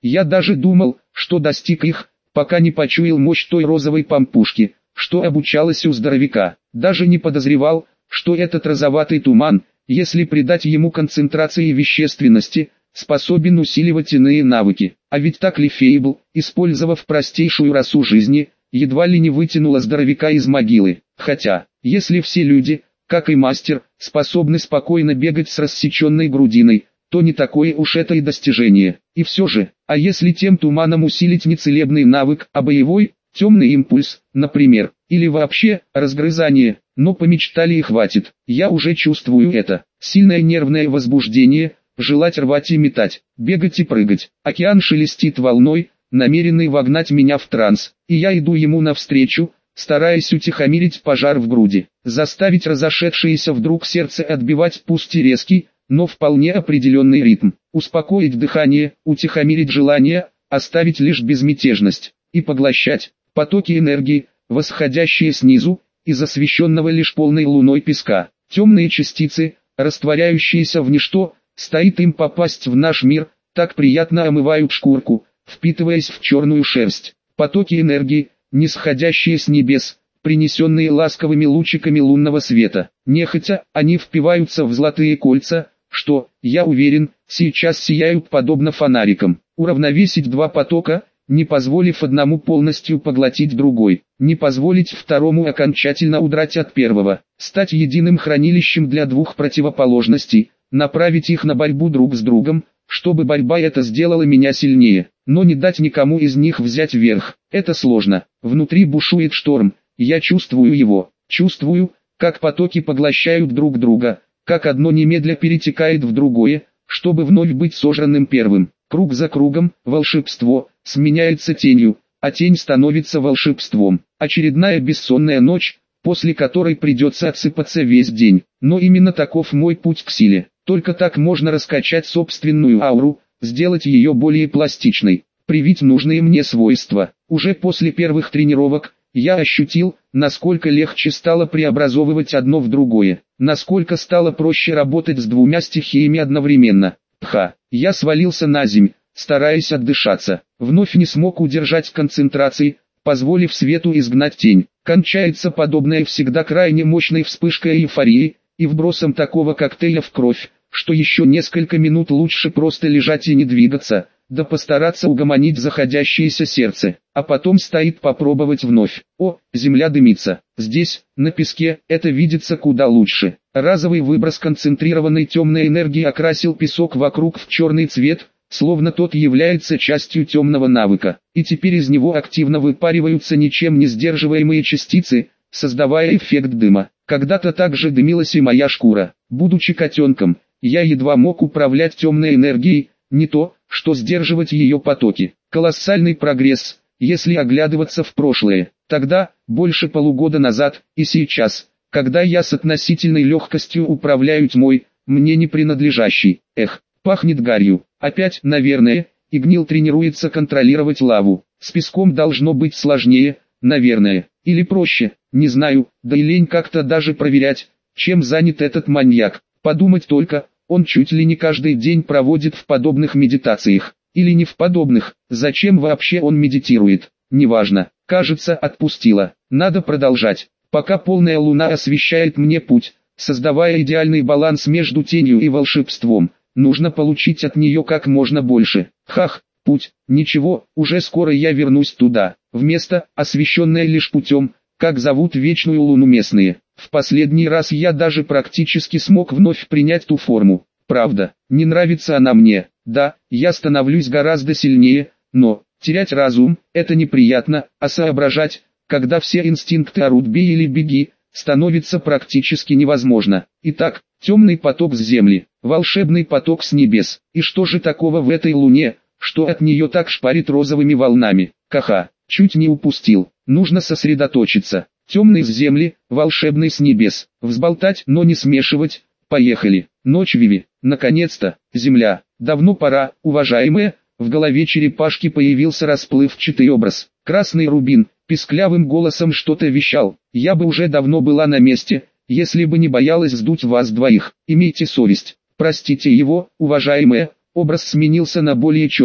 Я даже думал, что достиг их, пока не почуял мощь той розовой пампушки, что обучалась у здоровяка. Даже не подозревал, что этот розоватый туман, если придать ему концентрации вещественности, способен усиливать иные навыки. А ведь так Лефейбл, использовав простейшую росу жизни, едва ли не вытянула здоровяка из могилы. Хотя, если все люди, как и мастер, способны спокойно бегать с рассеченной грудиной, то не такое уж это и достижение. И все же, а если тем туманом усилить не целебный навык, а боевой, темный импульс, например, или вообще, разгрызание, но помечтали и хватит. Я уже чувствую это. Сильное нервное возбуждение, желать рвать и метать, бегать и прыгать. Океан шелестит волной, намеренный вогнать меня в транс, и я иду ему навстречу, стараясь утихомирить пожар в груди, заставить разошедшееся вдруг сердце отбивать пусть и резкий, но вполне определенный ритм, успокоить дыхание, утихомирить желание, оставить лишь безмятежность, и поглощать потоки энергии, восходящие снизу, из освещенного лишь полной луной песка. Темные частицы, растворяющиеся в ничто, стоит им попасть в наш мир, так приятно омывают шкурку, впитываясь в черную шерсть. Потоки энергии, нисходящие с небес, принесенные ласковыми лучиками лунного света. Нехотя, они впиваются в золотые кольца, что, я уверен, сейчас сияют подобно фонарикам. Уравновесить два потока, не позволив одному полностью поглотить другой, не позволить второму окончательно удрать от первого, стать единым хранилищем для двух противоположностей, направить их на борьбу друг с другом, чтобы борьба эта сделала меня сильнее, но не дать никому из них взять верх. Это сложно. Внутри бушует шторм, я чувствую его, чувствую, как потоки поглощают друг друга, как одно немедля перетекает в другое, чтобы вновь быть сожранным первым. Круг за кругом, волшебство, сменяется тенью, а тень становится волшебством. Очередная бессонная ночь, после которой придется отсыпаться весь день. Но именно таков мой путь к силе. Только так можно раскачать собственную ауру, сделать ее более пластичной, привить нужные мне свойства. Уже после первых тренировок, я ощутил, насколько легче стало преобразовывать одно в другое, насколько стало проще работать с двумя стихиями одновременно. Я свалился на земь, стараясь отдышаться, вновь не смог удержать концентрации, позволив свету изгнать тень. Кончается подобное всегда крайне мощной вспышкой эйфории, и вбросом такого коктейля в кровь, что еще несколько минут лучше просто лежать и не двигаться, да постараться угомонить заходящееся сердце, а потом стоит попробовать вновь. О, земля дымится. Здесь, на песке, это видится куда лучше. Разовый выброс концентрированной темной энергии окрасил песок вокруг в черный цвет, словно тот является частью темного навыка, и теперь из него активно выпариваются ничем не сдерживаемые частицы, создавая эффект дыма. Когда-то также дымилась и моя шкура. Будучи котенком, я едва мог управлять темной энергией, не то, что сдерживать ее потоки. Колоссальный прогресс, если оглядываться в прошлое. Тогда, больше полугода назад, и сейчас, когда я с относительной легкостью управляю тьмой, мне не принадлежащей. Пахнет гарью. Опять, наверное, Игнил тренируется контролировать лаву. С песком должно быть сложнее, наверное, или проще, не знаю, да и лень как-то даже проверять, чем занят этот маньяк. Подумать только, он чуть ли не каждый день проводит в подобных медитациях, или не в подобных, зачем вообще он медитирует, неважно, кажется, отпустила. Надо продолжать, пока полная луна освещает мне путь, создавая идеальный баланс между тенью и волшебством. Нужно получить от нее как можно больше. Путь, ничего, уже скоро я вернусь туда, в место, освещенное лишь путем, как зовут вечную луну местные. В последний раз я даже практически смог вновь принять ту форму. Правда, не нравится она мне, да, я становлюсь гораздо сильнее, но, терять разум, это неприятно, а соображать, когда все инстинкты орут «бей или беги», становится практически невозможно. Итак, темный поток с земли, волшебный поток с небес. И что же такого в этой луне, что от нее так шпарит розовыми волнами? Чуть не упустил. Нужно сосредоточиться. Темный с земли, волшебный с небес. Взболтать, но не смешивать. Поехали. Ночь Виви. Наконец-то, земля. Давно пора, уважаемые. В голове черепашки появился расплывчатый образ. Красный рубин, писклявым голосом что-то вещал. Я бы уже давно была на месте, если бы не боялась сдуть вас двоих. Имейте совесть. Простите его, уважаемые. Образ сменился на более четкий,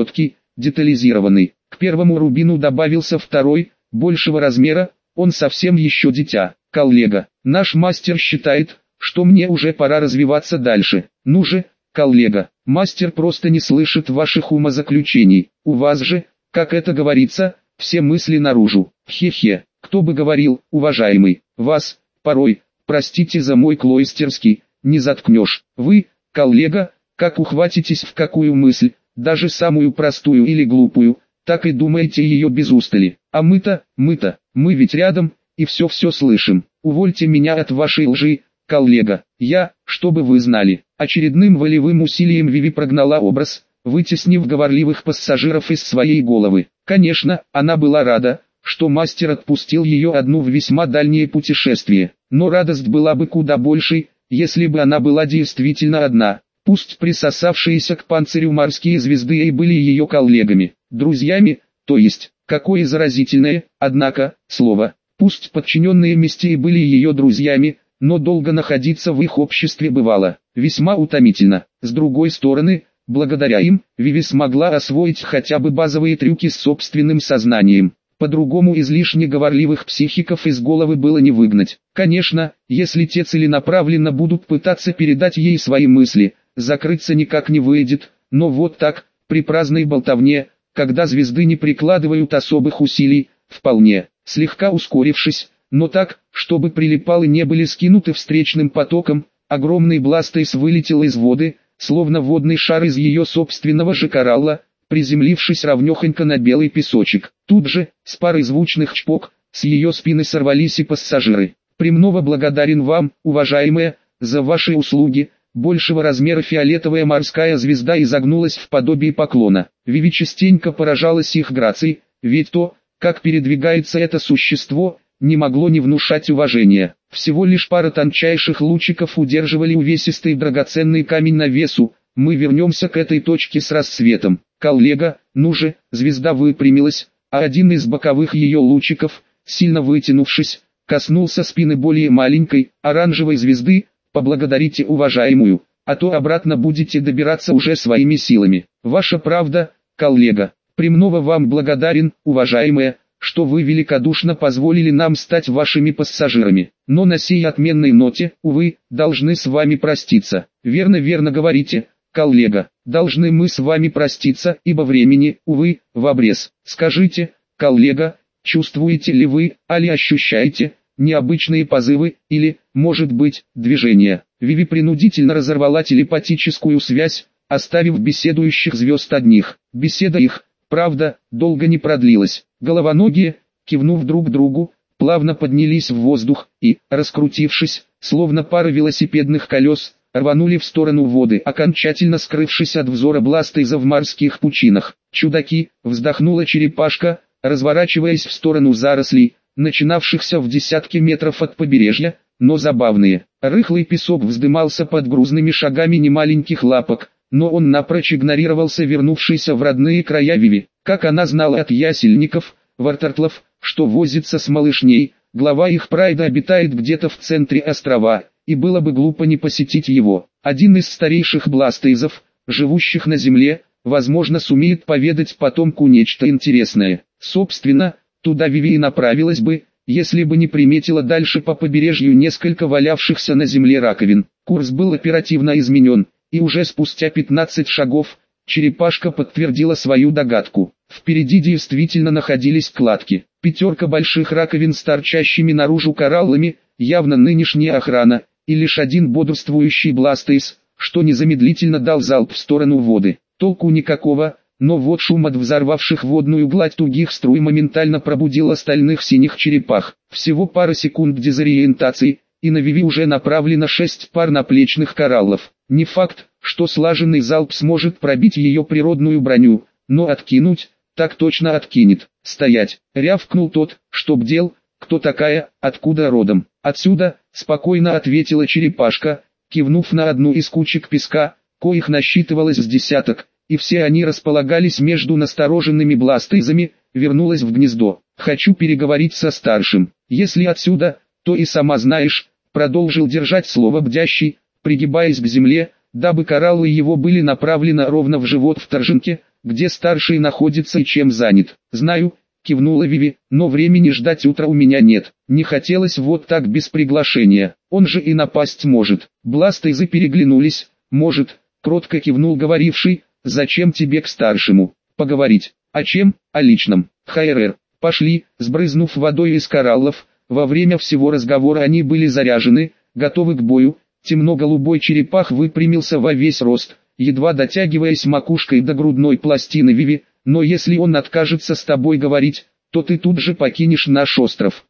детализированный. К первому рубину добавился второй, большего размера, он совсем еще дитя. Коллега, наш мастер считает, что мне уже пора развиваться дальше. Ну же, коллега, мастер просто не слышит ваших умозаключений. У вас же, как это говорится, все мысли наружу. Хе-хе, кто бы говорил, уважаемый, вас, порой, простите за мой клойстерский, не заткнешь. Вы, коллега, как ухватитесь в какую мысль, даже самую простую или глупую, так и думаете ее без устали. А мы-то, мы ведь рядом, и все слышим. Увольте меня от вашей лжи, коллега. Я, чтобы вы знали, очередным волевым усилием Виви прогнала образ, вытеснив говорливых пассажиров из своей головы. Конечно, она была рада, что мастер отпустил ее одну в весьма дальнее путешествие, но радость была бы куда большей, если бы она была действительно одна. Пусть присосавшиеся к панцирю морские звезды и были ее коллегами, друзьями, то есть, какое заразительное, однако, слово. Пусть подчиненные Мистии были ее друзьями, но долго находиться в их обществе бывало весьма утомительно. С другой стороны, благодаря им, Виви смогла освоить хотя бы базовые трюки с собственным сознанием. По-другому излишне говорливых психиков из головы было не выгнать. Конечно, если те целенаправленно будут пытаться передать ей свои мысли, закрыться никак не выйдет, но вот так, при праздной болтовне, когда звезды не прикладывают особых усилий, вполне. Слегка ускорившись, но так, чтобы прилипалы не были скинуты встречным потоком, огромный Бластейс вылетел из воды, словно водный шар из ее собственного же коралла, приземлившись ровнёхонько на белый песочек. Тут же, с парой звучных чпок, с ее спины сорвались и пассажиры. «Премного благодарен вам, уважаемая, за ваши услуги». Большего размера фиолетовая морская звезда изогнулась в подобие поклона. Виви частенько поражалась их грацией, ведь то, как передвигается это существо, не могло не внушать уважения. Всего лишь пара тончайших лучиков удерживали увесистый драгоценный камень на весу. Мы вернемся к этой точке с рассветом. Коллега, ну же, звезда выпрямилась, а один из боковых ее лучиков, сильно вытянувшись, коснулся спины более маленькой, оранжевой звезды. Поблагодарите уважаемую, а то обратно будете добираться уже своими силами. Ваша правда, коллега. Премного вам благодарен, уважаемая, что вы великодушно позволили нам стать вашими пассажирами. Но на сей отменной ноте, увы, должны с вами проститься. Верно говорите, коллега. Должны мы с вами проститься, ибо времени, увы, в обрез. Скажите, коллега, чувствуете ли вы, али ощущаете необычные позывы, или, может быть, движения? Виви принудительно разорвала телепатическую связь, оставив беседующих звезд одних. Беседа их, правда, долго не продлилась. Головоногие, кивнув друг другу, плавно поднялись в воздух и, раскрутившись, словно пара велосипедных колес, рванули в сторону воды, окончательно скрывшись от взора Бластейза в морских пучинах. «Чудаки!» — вздохнула черепашка, разворачиваясь в сторону зарослей, начинавшихся в десятки метров от побережья, но забавные. Рыхлый песок вздымался под грузными шагами немаленьких лапок, но он напрочь игнорировался вернувшийся в родные края Виви. Как она знала от ясельников, вартортлов, что возится с малышней, глава их прайда обитает где-то в центре острова, и было бы глупо не посетить его. Один из старейших Бластейзов, живущих на земле, возможно сумеет поведать потомку нечто интересное. Собственно, туда Виви и направилась бы, если бы не приметила дальше по побережью несколько валявшихся на земле раковин. Курс был оперативно изменен, и уже спустя 15 шагов, черепашка подтвердила свою догадку. Впереди действительно находились кладки. 5 больших раковин с торчащими наружу кораллами, явно нынешняя охрана, и лишь один бодрствующий Бластейс, что незамедлительно дал залп в сторону воды. Толку никакого. Но вот шум от взорвавших водную гладь тугих струй моментально пробудил остальных синих черепах. Всего пара секунд дезориентации, и на Виви уже направлено 6 пар наплечных кораллов. Не факт, что слаженный залп сможет пробить ее природную броню, но откинуть, так точно откинет. «Стоять!» — рявкнул тот, что бдел. «Кто такая, откуда родом?» «Отсюда», — спокойно ответила черепашка, кивнув на одну из кучек песка, коих насчитывалось с десяток, и все они располагались между настороженными Бластейзами, вернулась в гнездо. «Хочу переговорить со старшим. Если отсюда, то и сама знаешь», — продолжил держать слово бдящий, пригибаясь к земле, дабы кораллы его были направлены ровно в живот вторженке, где старший находится и чем занят. Знаю, кивнула Виви, но времени ждать утра у меня нет. Не хотелось вот так без приглашения, он же и напасть может. Бластейзы переглянулись. Может, кротко кивнул говоривший, зачем тебе к старшему? Поговорить. О чем? О личном. ХРР. Пошли. Сбрызнув водой из кораллов, во время всего разговора они были заряжены, готовы к бою. Темно-голубой черепах выпрямился во весь рост, едва дотягиваясь макушкой до грудной пластины Виви, но если он откажется с тобой говорить, то ты тут же покинешь наш остров.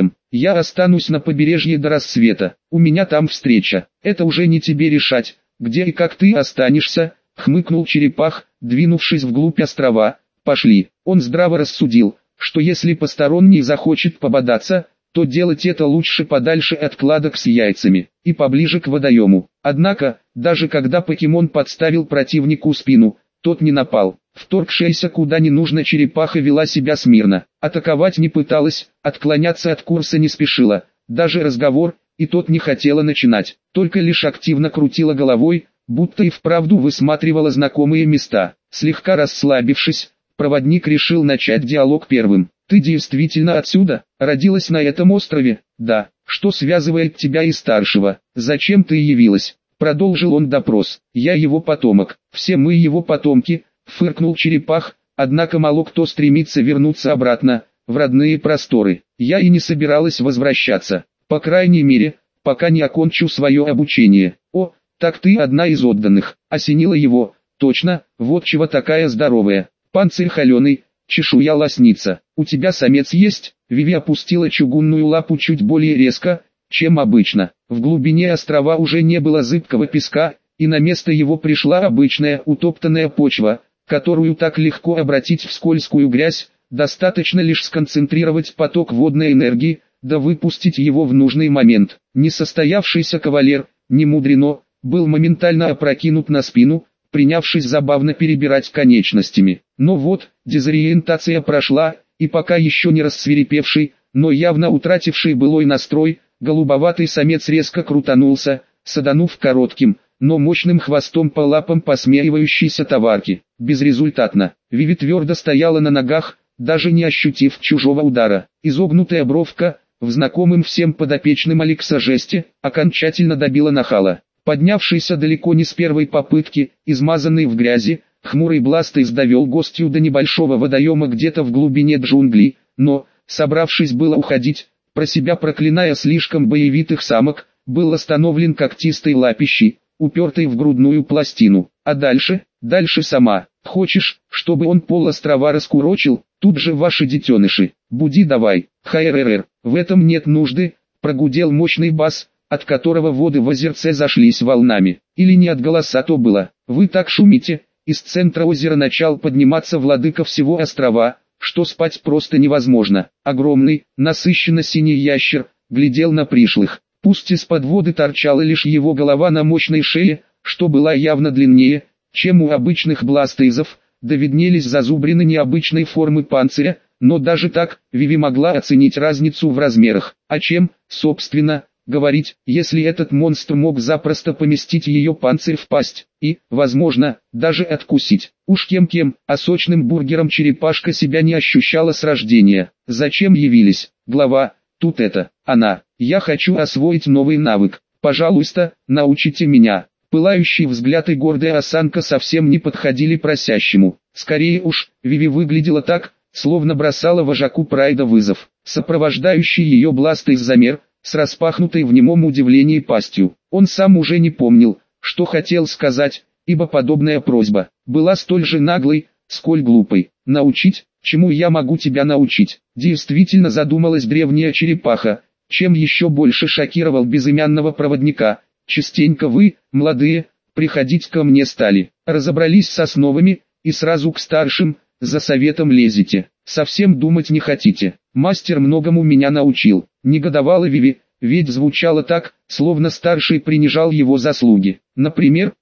Я останусь на побережье до рассвета, у меня там встреча, это уже не тебе решать, где и как ты останешься, хмыкнул черепах, двинувшись вглубь острова. Пошли. Он здраво рассудил, что если посторонний захочет пободаться, то делать это лучше подальше от кладок с яйцами, и поближе к водоему. Однако, даже когда покемон подставил противнику спину, тот не напал. Вторгшаяся куда не нужно черепаха вела себя смирно, атаковать не пыталась, отклоняться от курса не спешила, даже разговор, и тот не хотела начинать, только лишь активно крутила головой, будто и вправду высматривала знакомые места. Слегка расслабившись, проводник решил начать диалог первым. «Ты действительно отсюда? Родилась на этом острове?» «Да». «Что связывает тебя и старшего? Зачем ты явилась?» Продолжил он допрос. «Я его потомок. Все мы его потомки», фыркнул черепах, однако мало кто стремится вернуться обратно, в родные просторы. «Я и не собиралась возвращаться. По крайней мере, пока не окончу свое обучение». «О, так ты одна из отданных», осенила его. «Точно, вот чего такая здоровая. Панцирь холеный, чешуя лоснится. У тебя самец есть?» Виви опустила чугунную лапу чуть более резко, чем обычно. В глубине острова уже не было зыбкого песка, и на место его пришла обычная утоптанная почва, которую так легко обратить в скользкую грязь, достаточно лишь сконцентрировать поток водной энергии, да выпустить его в нужный момент. Несостоявшийся кавалер, не мудрено, был моментально опрокинут на спину, принявшись забавно перебирать конечностями. Но вот, дезориентация прошла, и пока еще не рассвирепевший, но явно утративший былой настрой, голубоватый самец резко крутанулся, саданув коротким, но мощным хвостом по лапам посмеивающейся товарки. Безрезультатно. Виви твердо стояла на ногах, даже не ощутив чужого удара. Изогнутая бровка, в знакомом всем подопечным Алекса жесте, окончательно добила нахала. Поднявшийся далеко не с первой попытки, измазанный в грязи, хмурый Бластейз довел гостью до небольшого водоема где-то в глубине джунглей, но, собравшись было уходить, про себя проклиная слишком боевитых самок, был остановлен когтистой лапищей, упертой в грудную пластину. А дальше сама. Хочешь, чтобы он пол острова раскурочил? Тут же ваши детеныши. Буди давай. ХРР. В этом нет нужды, прогудел мощный бас, от которого воды в озерце зашлись волнами. Или не от голоса то было. Вы так шумите. Из центра озера начал подниматься владыка всего острова, что спать просто невозможно. Огромный, насыщенно синий ящер, глядел на пришлых. Пусть из-под воды торчала лишь его голова на мощной шее, что была явно длиннее, чем у обычных бластейзов, да виднелись зазубрины необычной формы панциря, но даже так, Виви могла оценить разницу в размерах. А чем, собственно, говорить, если этот монстр мог запросто поместить ее панцирь в пасть, и, возможно, даже откусить. Уж кем-кем, а сочным бургером черепашка себя не ощущала с рождения. Зачем явились? Глава, тут это, она. Я хочу освоить новый навык. Пожалуйста, научите меня. Пылающий взгляд и гордая осанка совсем не подходили просящему. Скорее уж, Виви выглядела так, словно бросала вожаку прайда вызов. Сопровождающий ее Бластейз замер, с распахнутой в немом удивлении пастью. Он сам уже не помнил, что хотел сказать, ибо подобная просьба была столь же наглой, сколь глупой. «Научить? Чему я могу тебя научить?» Действительно задумалась древняя черепаха, чем еще больше шокировал безымянного проводника. «Частенько вы, молодые, приходить ко мне стали. Разобрались с основами, и сразу к старшим, за советом лезете. Совсем думать не хотите. Мастер многому меня научил». Негодовала Виви, ведь звучало так, словно старший принижал его заслуги. Например,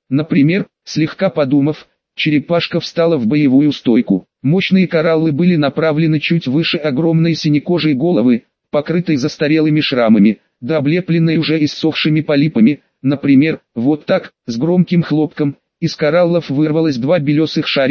слегка подумав, черепашка встала в боевую стойку. Мощные кораллы были направлены чуть выше огромной синекожей головы, покрытой застарелыми шрамами, да облепленной уже иссохшими полипами. Например, вот так, с громким хлопком, из кораллов вырвалось два белесых шарика,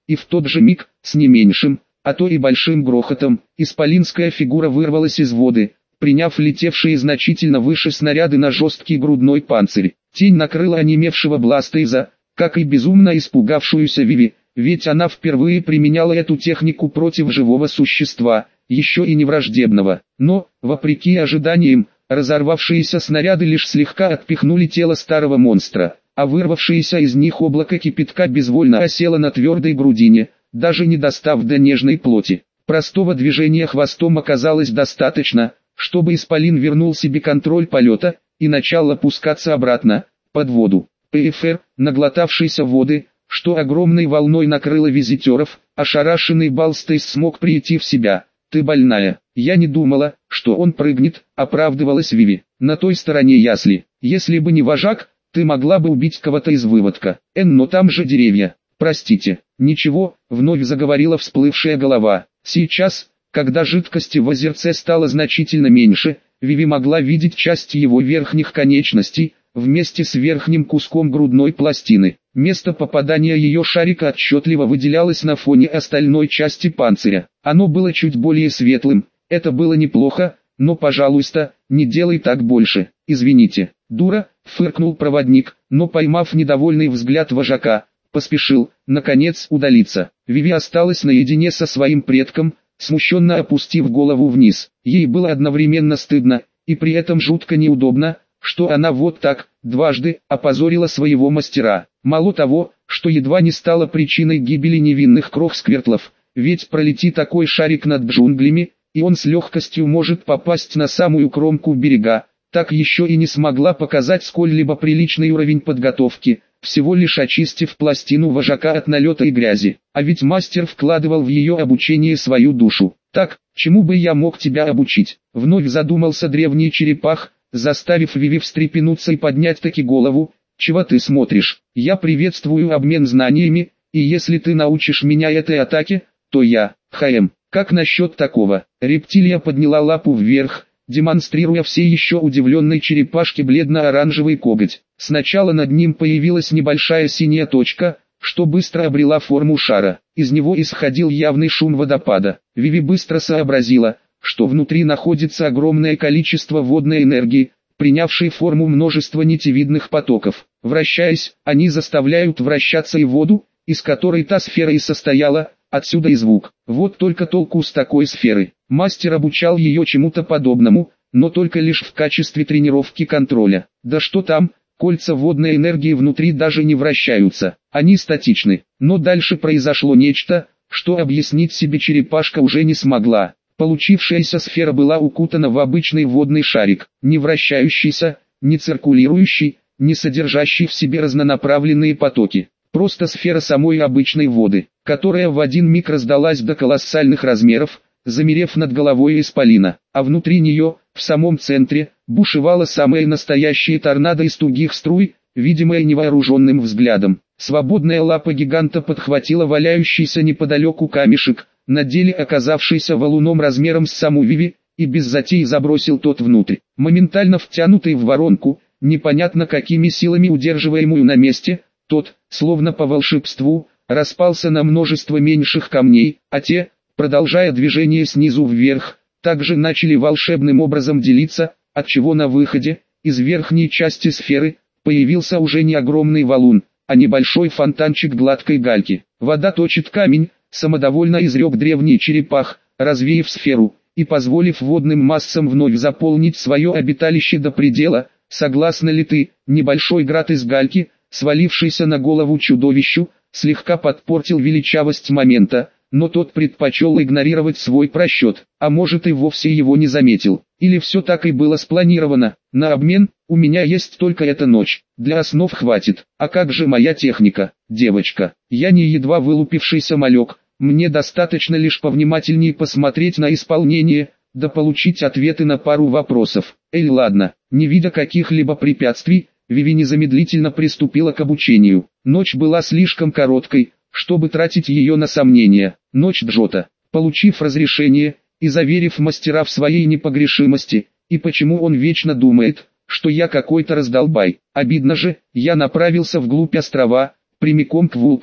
и в тот же миг, с не меньшим, а то и большим грохотом, исполинская фигура вырвалась из воды, приняв летевшие значительно выше снаряды на жесткий грудной панцирь. Тень накрыла онемевшего Бластейза, как и безумно испугавшуюся Виви, ведь она впервые применяла эту технику против живого существа, еще и не враждебного. Но, вопреки ожиданиям, разорвавшиеся снаряды лишь слегка отпихнули тело старого монстра, а вырвавшееся из них облако кипятка безвольно осело на твердой грудине, даже не достав до нежной плоти. Простого движения хвостом оказалось достаточно, чтобы исполин вернул себе контроль полета и начал опускаться обратно, под воду. ПФР, наглотавшийся воды, что огромной волной накрыло визитеров, ошарашенный Бластейз смог прийти в себя. «Ты больная, я не думала, что он прыгнет», — оправдывалась Виви. «На той стороне ясли. Если бы не вожак, ты могла бы убить кого-то из выводка. Но там же деревья. Простите». «Ничего», — вновь заговорила всплывшая голова. Сейчас, когда жидкости в озерце стало значительно меньше, Виви могла видеть часть его верхних конечностей, вместе с верхним куском грудной пластины. Место попадания ее шарика отчетливо выделялось на фоне остальной части панциря. Оно было чуть более светлым, это было неплохо, но, пожалуйста, не делай так больше. «Извините, дура», — фыркнул проводник, но, поймав недовольный взгляд вожака, поспешил, наконец, удалиться. Виви осталась наедине со своим предком, смущенно опустив голову вниз. Ей было одновременно стыдно, и при этом жутко неудобно, что она вот так, дважды, опозорила своего мастера. Мало того, что едва не стала причиной гибели невинных крохсквертлов, ведь пролети такой шарик над джунглями, и он с легкостью может попасть на самую кромку берега, так еще и не смогла показать сколь-либо приличный уровень подготовки, всего лишь очистив пластину вожака от налета и грязи. А ведь мастер вкладывал в ее обучение свою душу. «Так, чему бы я мог тебя обучить?» Вновь задумался древний черепах, заставив Виви встрепенуться и поднять-таки голову. «Чего ты смотришь? Я приветствую обмен знаниями, и если ты научишь меня этой атаке, то я, как насчет такого?» Рептилия подняла лапу вверх, демонстрируя все еще удивленной черепашке бледно-оранжевый коготь. Сначала над ним появилась небольшая синяя точка, что быстро обрела форму шара. Из него исходил явный шум водопада. Виви быстро сообразила, что внутри находится огромное количество водной энергии, принявшей форму множества нитевидных потоков. Вращаясь, они заставляют вращаться и воду, из которой та сфера и состояла, отсюда и звук. Вот только толку с такой сферы. Мастер обучал ее чему-то подобному, но только лишь в качестве тренировки контроля. Да что там, кольца водной энергии внутри даже не вращаются, они статичны. Но дальше произошло нечто, что объяснить себе черепашка уже не смогла. Получившаяся сфера была укутана в обычный водный шарик, не вращающийся, не циркулирующий, не содержащий в себе разнонаправленные потоки. Просто сфера самой обычной воды, которая в один миг раздалась до колоссальных размеров, замерев над головой исполина, а внутри нее, в самом центре, бушевало самое настоящее торнадо из тугих струй, видимое невооруженным взглядом. Свободная лапа гиганта подхватила валяющийся неподалеку камешек, на деле оказавшийся валуном размером с саму Виви, и без затей забросил тот внутрь. Моментально втянутый в воронку, непонятно какими силами удерживаемую на месте, тот, словно по волшебству, распался на множество меньших камней, а те, продолжая движение снизу вверх, также начали волшебным образом делиться, отчего на выходе, из верхней части сферы, появился уже не огромный валун, а небольшой фонтанчик гладкой гальки. «Вода точит камень», самодовольно изрек древний черепах, развеяв сферу, и позволив водным массам вновь заполнить свое обиталище до предела. «Согласна ли ты?» Небольшой град из гальки, свалившийся на голову чудовищу, слегка подпортил величавость момента, но тот предпочел игнорировать свой просчет, а может и вовсе его не заметил. Или все так и было спланировано. На обмен, у меня есть только эта ночь, для основ хватит. А как же моя техника, девочка? Я не едва вылупившийся малек, мне достаточно лишь повнимательнее посмотреть на исполнение, да получить ответы на пару вопросов. Ладно, не видя каких-либо препятствий, Виви незамедлительно приступила к обучению. Ночь была слишком короткой, чтобы тратить ее на сомнения. Ночь Джота. Получив разрешение, и заверив мастера в своей непогрешимости, и почему он вечно думает, что я какой-то раздолбай. Обидно же, я направился вглубь острова, прямиком к вулкану.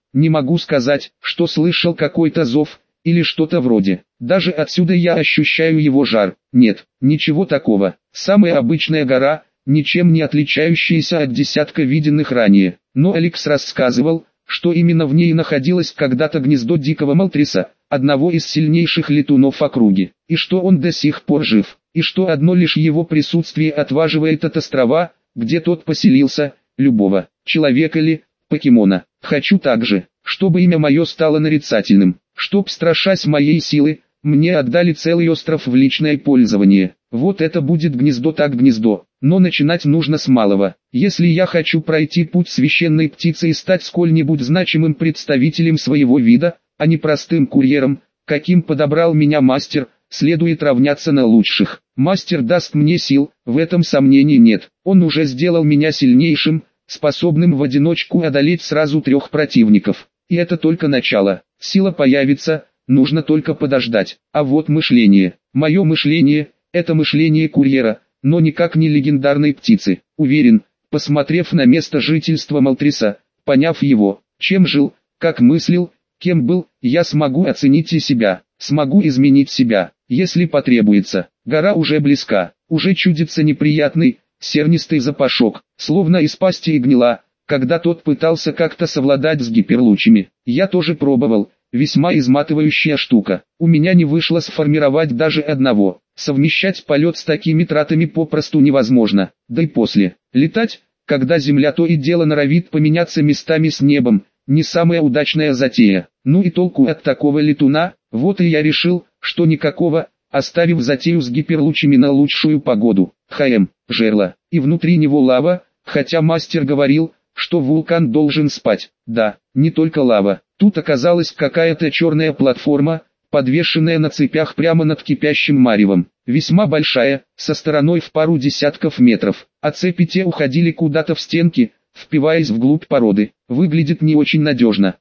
Не могу сказать, что слышал какой-то зов, или что-то вроде. Даже отсюда я ощущаю его жар. Нет, ничего такого. Самая обычная гора, ничем не отличающаяся от десятка виденных ранее. Но Алекс рассказывал, что именно в ней находилось когда-то гнездо дикого Молтриса, одного из сильнейших летунов округи, и что он до сих пор жив, и что одно лишь его присутствие отваживает от острова, где тот поселился, любого человека или покемона. Хочу также, чтобы имя мое стало нарицательным, чтоб, страшась моей силы, мне отдали целый остров в личное пользование. Вот это будет гнездо так гнездо, но начинать нужно с малого. Если я хочу пройти путь священной птицы и стать сколь-нибудь значимым представителем своего вида, а не простым курьером, каким подобрал меня мастер, следует равняться на лучших. Мастер даст мне сил, в этом сомнений нет. Он уже сделал меня сильнейшим, способным в одиночку одолеть сразу 3 противников. И это только начало. Сила появится, нужно только подождать. А вот мышление. Мое мышление – это мышление курьера, но никак не легендарной птицы. Уверен, посмотрев на место жительства Молтриса, поняв его, чем жил, как мыслил, кем был, я смогу оценить и себя, смогу изменить себя, если потребуется. Гора уже близка, уже чудится неприятный, сернистый запашок, словно из пасти и гнила, когда тот пытался как-то совладать с гиперлучами. Я тоже пробовал, весьма изматывающая штука. У меня не вышло сформировать даже одного. Совмещать полет с такими тратами попросту невозможно. Да и после. Летать, когда земля то и дело норовит поменяться местами с небом, не самая удачная затея. Ну и толку от такого летуна, вот и я решил, что никакого, оставив затею с гиперлучами на лучшую погоду. Жерло, и внутри него лава, хотя мастер говорил, что вулкан должен спать. Да, не только лава. Тут оказалась какая-то черная платформа, подвешенная на цепях прямо над кипящим маревом. Весьма большая, со стороной в пару десятков метров, а цепи те уходили куда-то в стенки, впиваясь вглубь породы. Выглядит не очень надежно.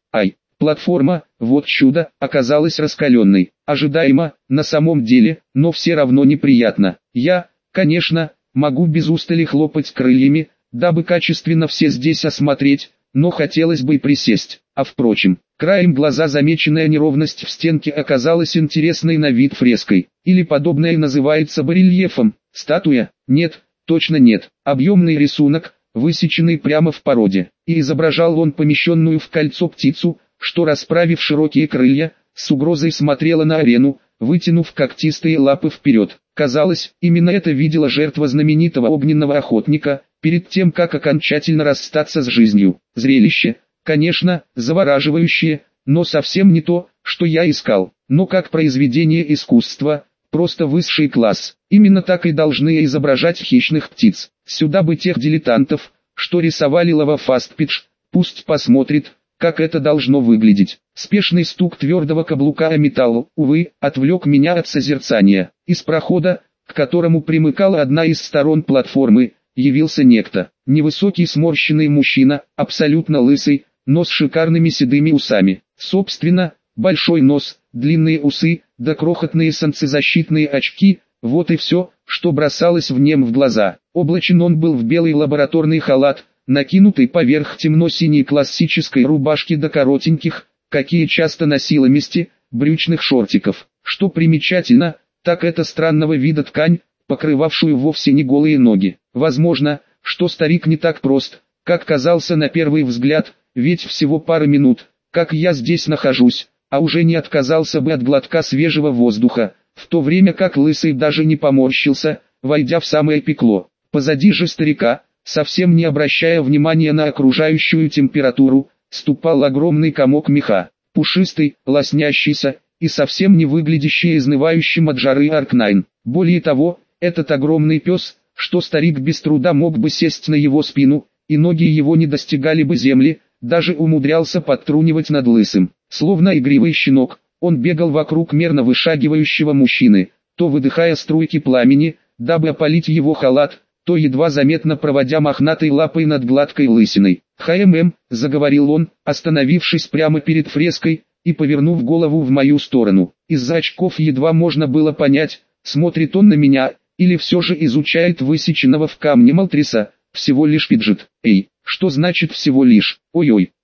Платформа, вот чудо, оказалась раскаленной. Ожидаемо, на самом деле, но все равно неприятно. Я, конечно, могу без устали хлопать крыльями, дабы качественно все здесь осмотреть, но хотелось бы и присесть. А впрочем, краем глаза замеченная неровность в стенке оказалась интересной на вид фреской. Или подобное называется барельефом. Статуя? Нет, точно нет. Объемный рисунок, высеченный прямо в породе. И изображал он помещенную в кольцо птицу, что, расправив широкие крылья, с угрозой смотрела на арену, вытянув когтистые лапы вперед. Казалось, именно это видела жертва знаменитого огненного охотника, перед тем как окончательно расстаться с жизнью. Зрелище, конечно, завораживающее, но совсем не то, что я искал. Но как произведение искусства, просто высший класс. Именно так и должны изображать хищных птиц. Сюда бы тех дилетантов, что рисовали Лава Фастпидж, пусть посмотрит, как это должно выглядеть. Спешный стук твердого каблука о металл, увы, отвлек меня от созерцания. Из прохода, к которому примыкала одна из сторон платформы, явился некто. Невысокий сморщенный мужчина, абсолютно лысый, но с шикарными седыми усами. Собственно, большой нос, длинные усы, да крохотные солнцезащитные очки, вот и все, что бросалось в нем в глаза. Облачен он был в белый лабораторный халат, накинутый поверх темно-синей классической рубашки до коротеньких, какие часто носила Мисти, брючных шортиков. Что примечательно, так это странного вида ткань, покрывавшую вовсе не голые ноги. Возможно, что старик не так прост, как казался на первый взгляд, ведь всего пара минут, как я здесь нахожусь, а уже не отказался бы от глотка свежего воздуха, в то время как лысый даже не поморщился, войдя в самое пекло. Позади же старика, совсем не обращая внимания на окружающую температуру, ступал огромный комок меха, пушистый, лоснящийся, и совсем не выглядящий изнывающим от жары Аркнайн. Более того, этот огромный пес, что старик без труда мог бы сесть на его спину, и ноги его не достигали бы земли, даже умудрялся подтрунивать над лысым. Словно игривый щенок, он бегал вокруг мерно вышагивающего мужчины, то выдыхая струйки пламени, дабы опалить его халат, то едва заметно проводя мохнатой лапой над гладкой лысиной. Заговорил он, остановившись прямо перед фреской, и повернув голову в мою сторону. Из-за очков едва можно было понять, смотрит он на меня, или все же изучает высеченного в камне Молтриса. Всего лишь пиджет. Эй, что значит всего лишь? Ой-ой,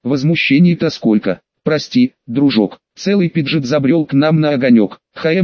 возмущений-то сколько. Прости, дружок, целый пиджит забрел к нам на огонек.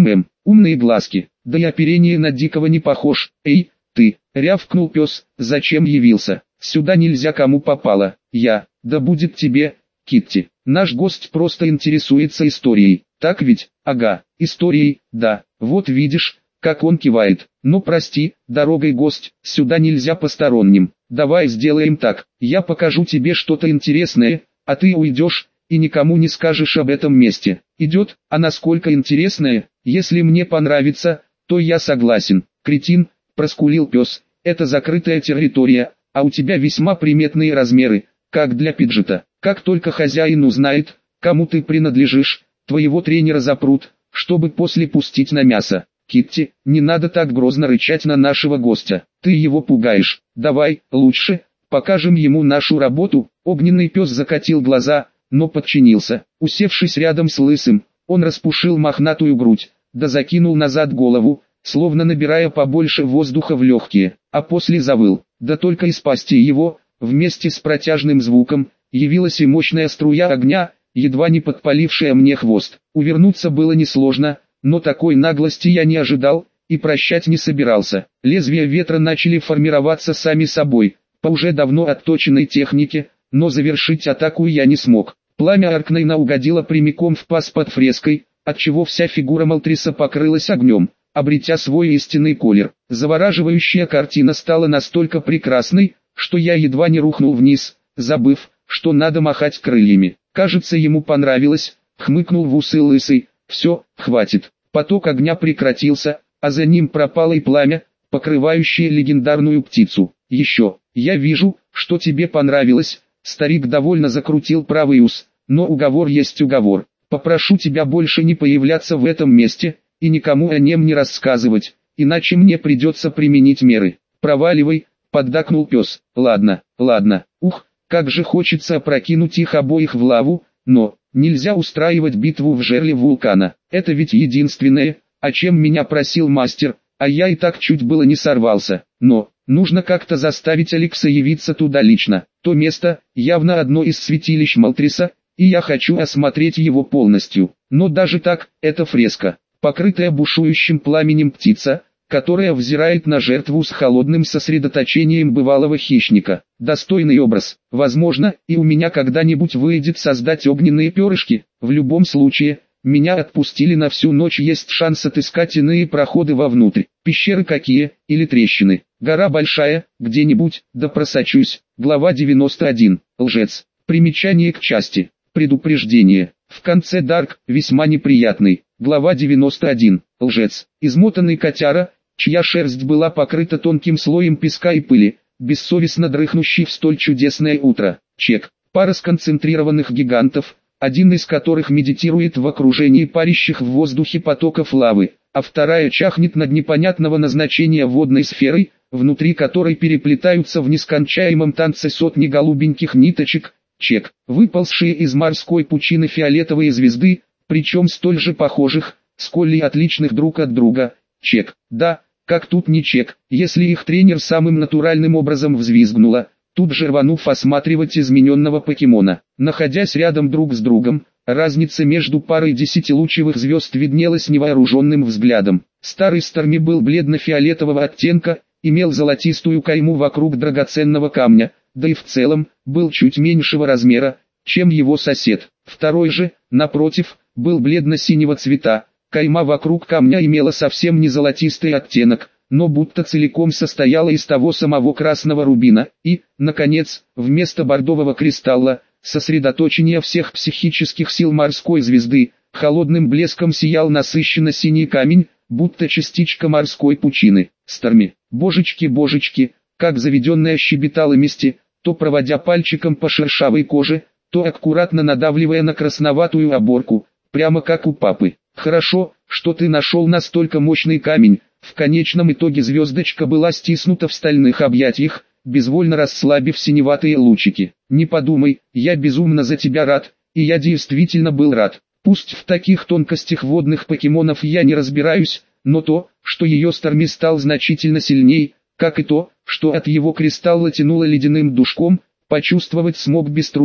Умные глазки, да и оперение на дикого не похож. Эй, ты, рявкнул пес, зачем явился? Сюда нельзя кому попало. Да будет тебе, Китти. Наш гость просто интересуется историей. Так ведь? Ага, историей, да. Вот видишь, как он кивает. Но прости, дорогой гость, сюда нельзя посторонним. Давай сделаем так. Я покажу тебе что-то интересное, а ты уйдешь и никому не скажешь об этом месте. Идет? А насколько интересное? Если мне понравится, то я согласен. Кретин, проскулил пес. Это закрытая территория, а у тебя весьма приметные размеры, как для пиджета. Как только хозяин узнает, кому ты принадлежишь, твоего тренера запрут, чтобы после пустить на мясо. Китти, не надо так грозно рычать на нашего гостя, ты его пугаешь. Давай, лучше, покажем ему нашу работу. Огненный пес закатил глаза, но подчинился. Усевшись рядом с лысым, он распушил мохнатую грудь, да закинул назад голову, словно набирая побольше воздуха в легкие, а после завыл. Да только из пасти его, вместе с протяжным звуком, явилась и мощная струя огня, едва не подпалившая мне хвост. Увернуться было несложно, но такой наглости я не ожидал, и прощать не собирался. Лезвия ветра начали формироваться сами собой, по уже давно отточенной технике, но завершить атаку я не смог. Пламя Аркнейна угодило прямиком в паз под фреской, отчего вся фигура Молтриса покрылась огнем, обретя свой истинный колер. Завораживающая картина стала настолько прекрасной, что я едва не рухнул вниз, забыв, что надо махать крыльями. Кажется, ему понравилось, хмыкнул в усы лысый. Все, хватит. Поток огня прекратился, а за ним пропало и пламя, покрывающее легендарную птицу. Еще, я вижу, что тебе понравилось. Старик довольно закрутил правый ус, но уговор есть уговор. Попрошу тебя больше не появляться в этом месте, и никому о нем не рассказывать, иначе мне придется применить меры. Проваливай, поддакнул пес. Ладно, ух, как же хочется опрокинуть их обоих в лаву, но нельзя устраивать битву в жерле вулкана. Это ведь единственное, о чем меня просил мастер, а я и так чуть было не сорвался. Но нужно как-то заставить Алекса явиться туда лично. То место явно одно из святилищ Молтриса, и я хочу осмотреть его полностью. Но даже так, это фреска, покрытая бушующим пламенем птица, которая взирает на жертву с холодным сосредоточением бывалого хищника. Достойный образ. Возможно, и у меня когда-нибудь выйдет создать огненные перышки. В любом случае, меня отпустили на всю ночь, есть шанс отыскать иные проходы вовнутрь. Пещеры какие, или трещины. Гора большая, где-нибудь, да просочусь. Глава 91. Лжец. Примечание к части. Предупреждение. В конце Дарк, весьма неприятный. Глава 91. Лжец. Измотанный котяра, чья шерсть была покрыта тонким слоем песка и пыли, бессовестно дрыхнущий в столь чудесное утро. Чек. Пара сконцентрированных гигантов, один из которых медитирует в окружении парящих в воздухе потоков лавы, а вторая чахнет над непонятного назначения водной сферой, внутри которой переплетаются в нескончаемом танце сотни голубеньких ниточек. Чек. Выползшие из морской пучины фиолетовые звезды, причем столь же похожих, сколь и отличных друг от друга. Чек. Да, как тут не чек, если их тренер самым натуральным образом взвизгнула, тут же рванув осматривать измененного покемона. Находясь рядом друг с другом, разница между парой десятилучевых звезд виднелась невооруженным взглядом. Старый Старми был бледно-фиолетового оттенка, имел золотистую кайму вокруг драгоценного камня, да и в целом, был чуть меньшего размера, чем его сосед. Второй же, напротив, был бледно-синего цвета, кайма вокруг камня имела совсем не золотистый оттенок, но будто целиком состояла из того самого красного рубина, и, наконец, вместо бордового кристалла, сосредоточения всех психических сил морской звезды, холодным блеском сиял насыщенно синий камень, будто частичка морской пучины. Старми, божечки, как заведенная щебетала Мисти, то проводя пальчиком по шершавой коже, то аккуратно надавливая на красноватую оборку, прямо как у папы. Хорошо, что ты нашел настолько мощный камень. В конечном итоге звездочка была стиснута в стальных объятиях, безвольно расслабив синеватые лучики. Не подумай, я безумно за тебя рад, и я действительно был рад. Пусть в таких тонкостях водных покемонов я не разбираюсь, но то, что ее Старми стал значительно сильней, как и то, что от его кристалла тянуло ледяным душком, почувствовать смог без труда,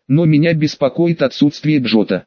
но меня беспокоит отсутствие Джота.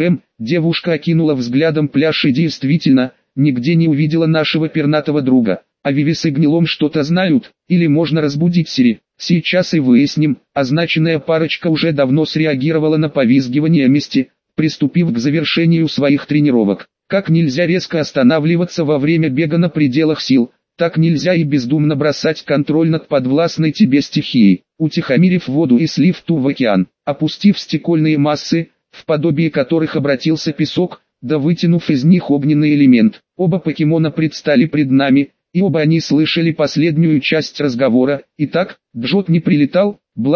Девушка окинула взглядом пляж и действительно, нигде не увидела нашего пернатого друга. А Вивис и Гнилом что-то знают, или можно разбудить Сири. Сейчас и выясним. Означенная парочка уже давно среагировала на повизгивание мести, приступив к завершению своих тренировок. Как нельзя резко останавливаться во время бега на пределах сил, так нельзя и бездумно бросать контроль над подвластной тебе стихией, утихомирив воду и слив ту в океан, опустив стекольные массы, в подобие которых обратился песок, да вытянув из них огненный элемент. Оба покемона предстали пред нами, и оба они слышали последнюю часть разговора. Итак, Джот не прилетал,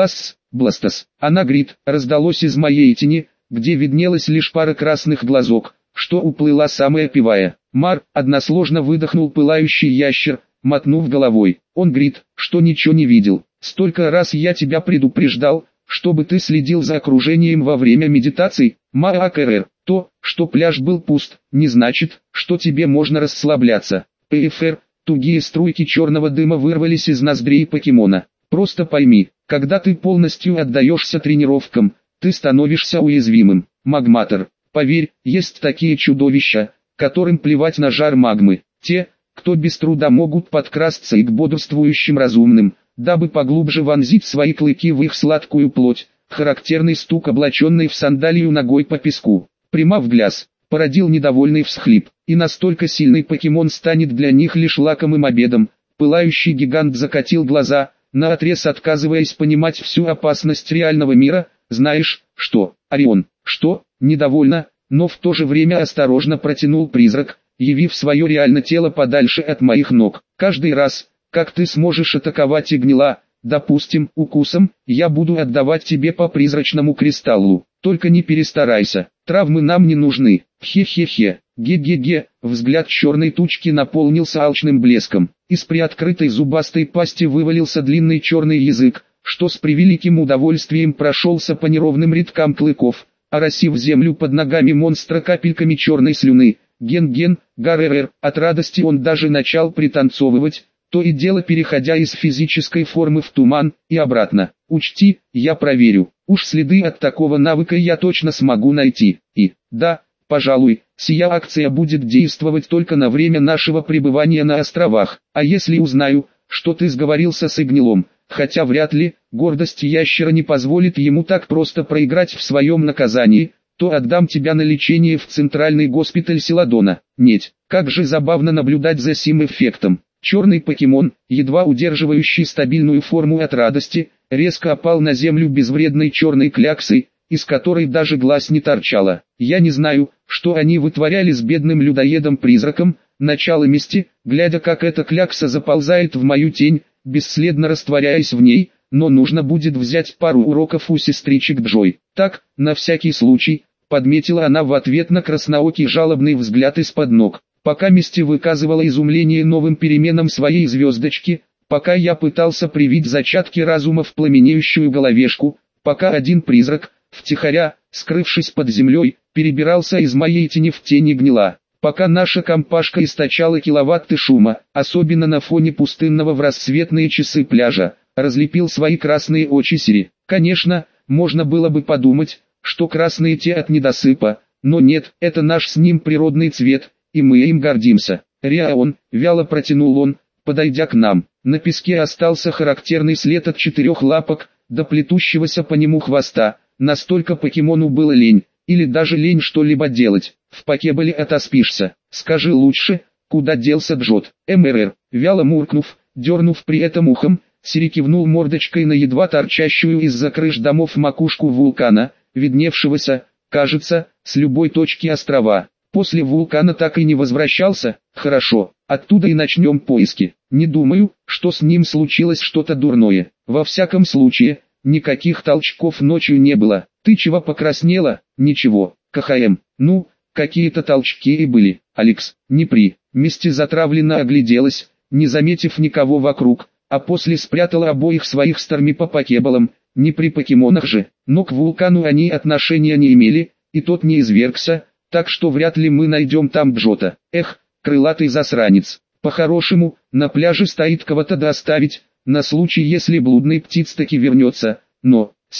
Бластас, Анагрид, раздалось из моей тени, где виднелась лишь пара красных глазок, что уплыла самая пивая. Мар, односложно выдохнул пылающий ящер, мотнув головой. Он говорит, что ничего не видел. Столько раз я тебя предупреждал, чтобы ты следил за окружением во время медитаций. Маакрр, то, что пляж был пуст, не значит, что тебе можно расслабляться. ПФР, тугие струйки черного дыма вырвались из ноздрей покемона. Просто пойми, когда ты полностью отдаешься тренировкам, ты становишься уязвимым. Магматор, поверь, есть такие чудовища, которым плевать на жар магмы. Те, кто без труда могут подкрасться и к бодрствующим разумным, дабы поглубже вонзить свои клыки в их сладкую плоть. Характерный стук, облаченный в сандалию ногой по песку. Прямо в гляз, породил недовольный всхлип. И настолько сильный покемон станет для них лишь лакомым обедом. Пылающий гигант закатил глаза, наотрез отказываясь понимать всю опасность реального мира. Знаешь, что, Орион, что? Недовольно, но в то же время осторожно протянул призрак, явив свое реальное тело подальше от моих ног. Каждый раз, как ты сможешь атаковать и гнила, допустим, укусом, я буду отдавать тебе по призрачному кристаллу. Только не перестарайся, травмы нам не нужны. Хе-хе-хе, ге-ге-ге. Взгляд черной тучки наполнился алчным блеском. Из приоткрытой зубастой пасти вывалился длинный черный язык, что с превеликим удовольствием прошелся по неровным рядкам клыков, оросив землю под ногами монстра капельками черной слюны. Ген-ген, гаререр. От радости он даже начал пританцовывать, то и дело переходя из физической формы в туман и обратно. Учти, я проверю. Уж следы от такого навыка я точно смогу найти. И, да, пожалуй, сия акция будет действовать только на время нашего пребывания на островах. А если узнаю, что ты сговорился с Игнилом, хотя вряд ли, гордость ящера не позволит ему так просто проиграть в своем наказании, то отдам тебя на лечение в центральный госпиталь Селадона. Нет, как же забавно наблюдать за сим эффектом. Черный покемон, едва удерживающий стабильную форму от радости, резко опал на землю безвредной черной кляксой, из которой даже глаз не торчало. Я не знаю, что они вытворяли с бедным людоедом-призраком, начало мести, глядя как эта клякса заползает в мою тень, бесследно растворяясь в ней, но нужно будет взять пару уроков у сестричек Джой. Так, на всякий случай, подметила она в ответ на красноокий жалобный взгляд из-под ног. Пока Мисти выказывала изумление новым переменам своей звездочки, пока я пытался привить зачатки разума в пламенеющую головешку, пока один призрак, втихаря, скрывшись под землей, перебирался из моей тени в тени гнила, пока наша компашка источала киловатты шума, особенно на фоне пустынного в рассветные часы пляжа, разлепил свои красные очи Сири. Конечно, можно было бы подумать, что красные те от недосыпа, но нет, это наш с ним природный цвет, и мы им гордимся. Риаон, вяло протянул он, подойдя к нам. На песке остался характерный след от 4 лапок, до плетущегося по нему хвоста. Настолько покемону было лень, или даже лень что-либо делать. В покеболе отоспишься. Скажи лучше, куда делся Джот? МРР, вяло муркнув, дернув при этом ухом, Сири кивнул мордочкой на едва торчащую из-за крыш домов макушку вулкана, видневшегося, кажется, с любой точки острова. После вулкана так и не возвращался. Хорошо, оттуда и начнем поиски. Не думаю, что с ним случилось что-то дурное. Во всяком случае, никаких толчков ночью не было. Ты чего покраснела? Ничего. КХМ. Ну, какие-то толчки и были. Алекс, не при. Мисти затравленно огляделась, не заметив никого вокруг, а после спрятала обоих своих Старми по покеболам. Не при покемонах же. Но к вулкану они отношения не имели, и тот не извергся. Так что вряд ли мы найдем там Джота. Эх, крылатый засранец. По-хорошему, на пляже стоит кого-то доставить, на случай если блудный птиц таки вернется. Но, Сири,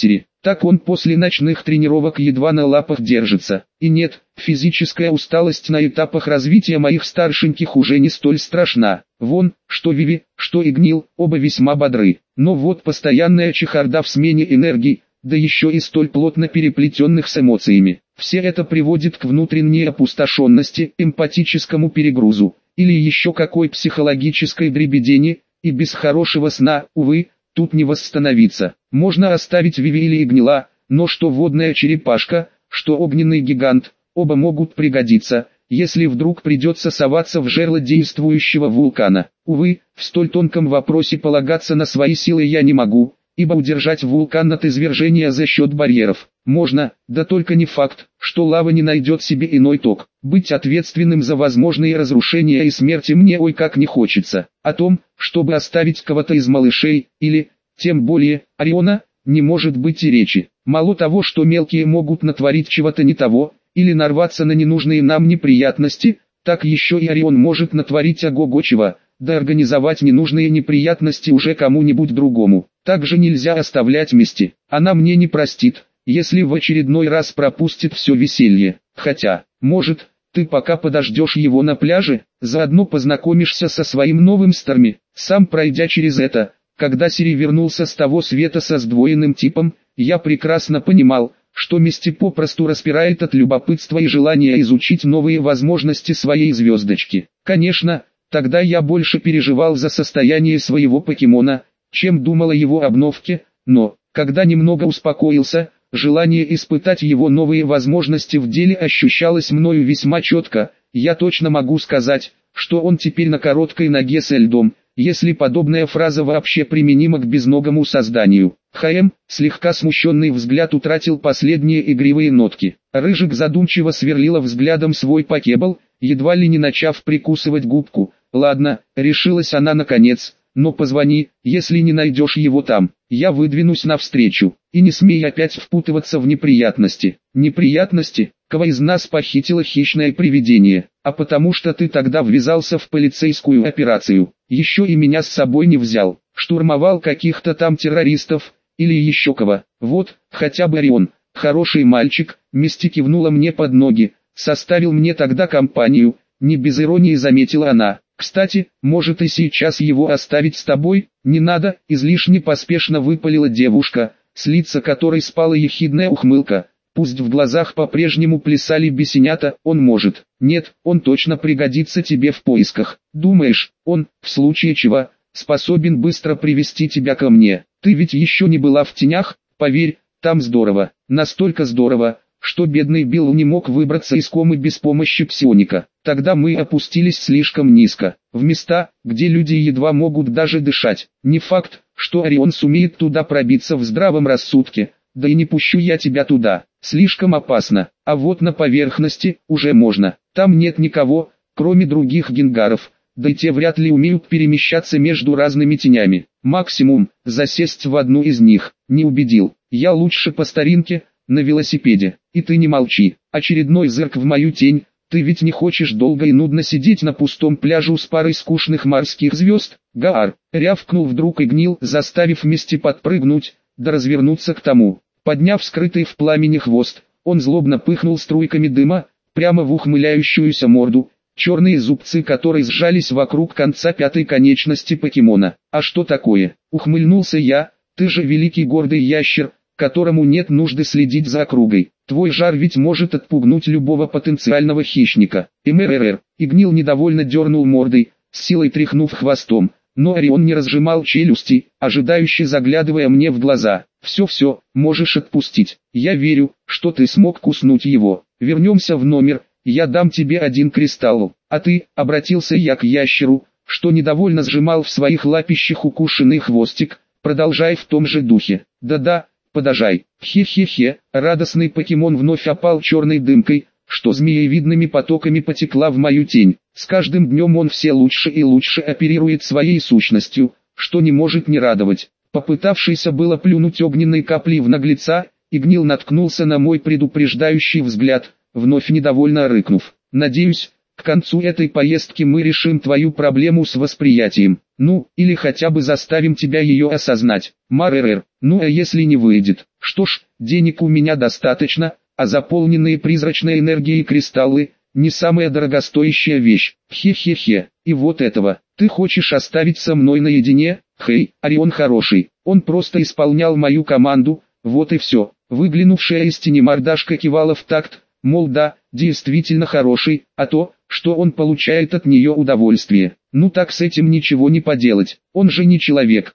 Так он после ночных тренировок едва на лапах держится. И нет, физическая усталость на этапах развития моих старшеньких уже не столь страшна. Вон, что Виви, что Игнил, оба весьма бодры. Но вот постоянная чехарда в смене энергий, да еще и столь плотно переплетенных с эмоциями. Все это приводит к внутренней опустошенности, эмпатическому перегрузу, или еще какой психологической дребедени, и без хорошего сна, увы, тут не восстановиться. Можно оставить Виви или Игнила, но что водная черепашка, что огненный гигант, оба могут пригодиться, если вдруг придется соваться в жерло действующего вулкана. Увы, в столь тонком вопросе полагаться на свои силы я не могу, ибо удержать вулкан от извержения за счет барьеров можно, да только не факт, что лава не найдет себе иной ток. Быть ответственным за возможные разрушения и смерти мне ой как не хочется. О том, чтобы оставить кого-то из малышей, или, тем более, Ориона, не может быть и речи. Мало того, что мелкие могут натворить чего-то не того, или нарваться на ненужные нам неприятности, так еще и Орион может натворить ого-го чего, да организовать ненужные неприятности уже кому-нибудь другому. Также нельзя оставлять Мисти. Она мне не простит, если в очередной раз пропустит все веселье. Хотя, может, ты пока подождешь его на пляже, заодно познакомишься со своим новым Старми. Сам пройдя через это, когда Сири вернулся с того света со сдвоенным типом, я прекрасно понимал, что Мисти попросту распирает от любопытства и желания изучить новые возможности своей звездочки. Конечно, тогда я больше переживал за состояние своего покемона, чем думал о его обновке, но, когда немного успокоился, желание испытать его новые возможности в деле ощущалось мною весьма четко. Я точно могу сказать, что он теперь на короткой ноге со льдом, если подобная фраза вообще применима к безногому созданию. Слегка смущенный взгляд утратил последние игривые нотки. Рыжик задумчиво сверлила взглядом свой покебл, едва ли не начав прикусывать губку. Ладно, решилась она наконец, но позвони, если не найдешь его там. Я выдвинусь навстречу, и не смей опять впутываться в неприятности. Неприятности? Кого из нас похитило хищное привидение? А потому что ты тогда ввязался в полицейскую операцию, еще и меня с собой не взял, штурмовал каких-то там террористов, или еще кого. Вот, хотя бы Орион, хороший мальчик, Мисти кивнула мне под ноги, составил мне тогда компанию, не без иронии заметила она. Кстати, может и сейчас его оставить с тобой? Не надо, излишне поспешно выпалила девушка, с лица которой спала ехидная ухмылка. Пусть в глазах по-прежнему плясали бесенята, он может. Нет, он точно пригодится тебе в поисках. Думаешь, он, в случае чего, способен быстро привести тебя ко мне? Ты ведь еще не была в тенях? Поверь, там здорово. Настолько здорово, что бедный Билл не мог выбраться из комы без помощи псионика. Тогда мы опустились слишком низко, в места, где люди едва могут даже дышать. Не факт, что Орион сумеет туда пробиться в здравом рассудке, да и не пущу я тебя туда, слишком опасно. А вот на поверхности уже можно, там нет никого, кроме других генгаров, да и те вряд ли умеют перемещаться между разными тенями. Максимум, засесть в одну из них. Не убедил, я лучше по старинке, на велосипеде. И ты не молчи, очередной зырк в мою тень. Ты ведь не хочешь долго и нудно сидеть на пустом пляжу с парой скучных морских звезд? Гаар, рявкнул вдруг Игнил, заставив Мисти подпрыгнуть, да развернуться к тому. Подняв скрытый в пламени хвост, он злобно пыхнул струйками дыма, прямо в ухмыляющуюся морду, черные зубцы которой сжались вокруг конца пятой конечности покемона. А что такое? Ухмыльнулся я, ты же великий гордый ящер, которому нет нужды следить за округой. Твой жар ведь может отпугнуть любого потенциального хищника. МРР. Игнил недовольно дернул мордой, с силой тряхнув хвостом, но Орион не разжимал челюсти, ожидающе заглядывая мне в глаза. Все, можешь отпустить. Я верю, что ты смог куснуть его. Вернемся в номер, я дам тебе один кристалл. А ты, обратился я к ящеру, что недовольно сжимал в своих лапищах укушенный хвостик, продолжай в том же духе. Да-да, подожай. Хе-хе-хе, радостный покемон вновь опал черной дымкой, что змеевидными потоками потекла в мою тень. С каждым днем он все лучше и лучше оперирует своей сущностью, что не может не радовать. Попытавшийся было плюнуть огненной каплей в наглеца, Игнил наткнулся на мой предупреждающий взгляд, вновь недовольно рыкнув. Надеюсь, К концу этой поездки мы решим твою проблему с восприятием. Ну, или хотя бы заставим тебя ее осознать. Маререр, ну а если не выйдет? Что ж, денег у меня достаточно, а заполненные призрачной энергией кристаллы – не самая дорогостоящая вещь. Хе-хе-хе. И вот этого. Ты хочешь оставить со мной наедине? Хей, Орион хороший. Он просто исполнял мою команду, вот и все. Выглянувшая из тени мордашка кивала в такт, мол да, действительно хороший, а то, что он получает от нее удовольствие. Ну так с этим ничего не поделать. Он же не человек,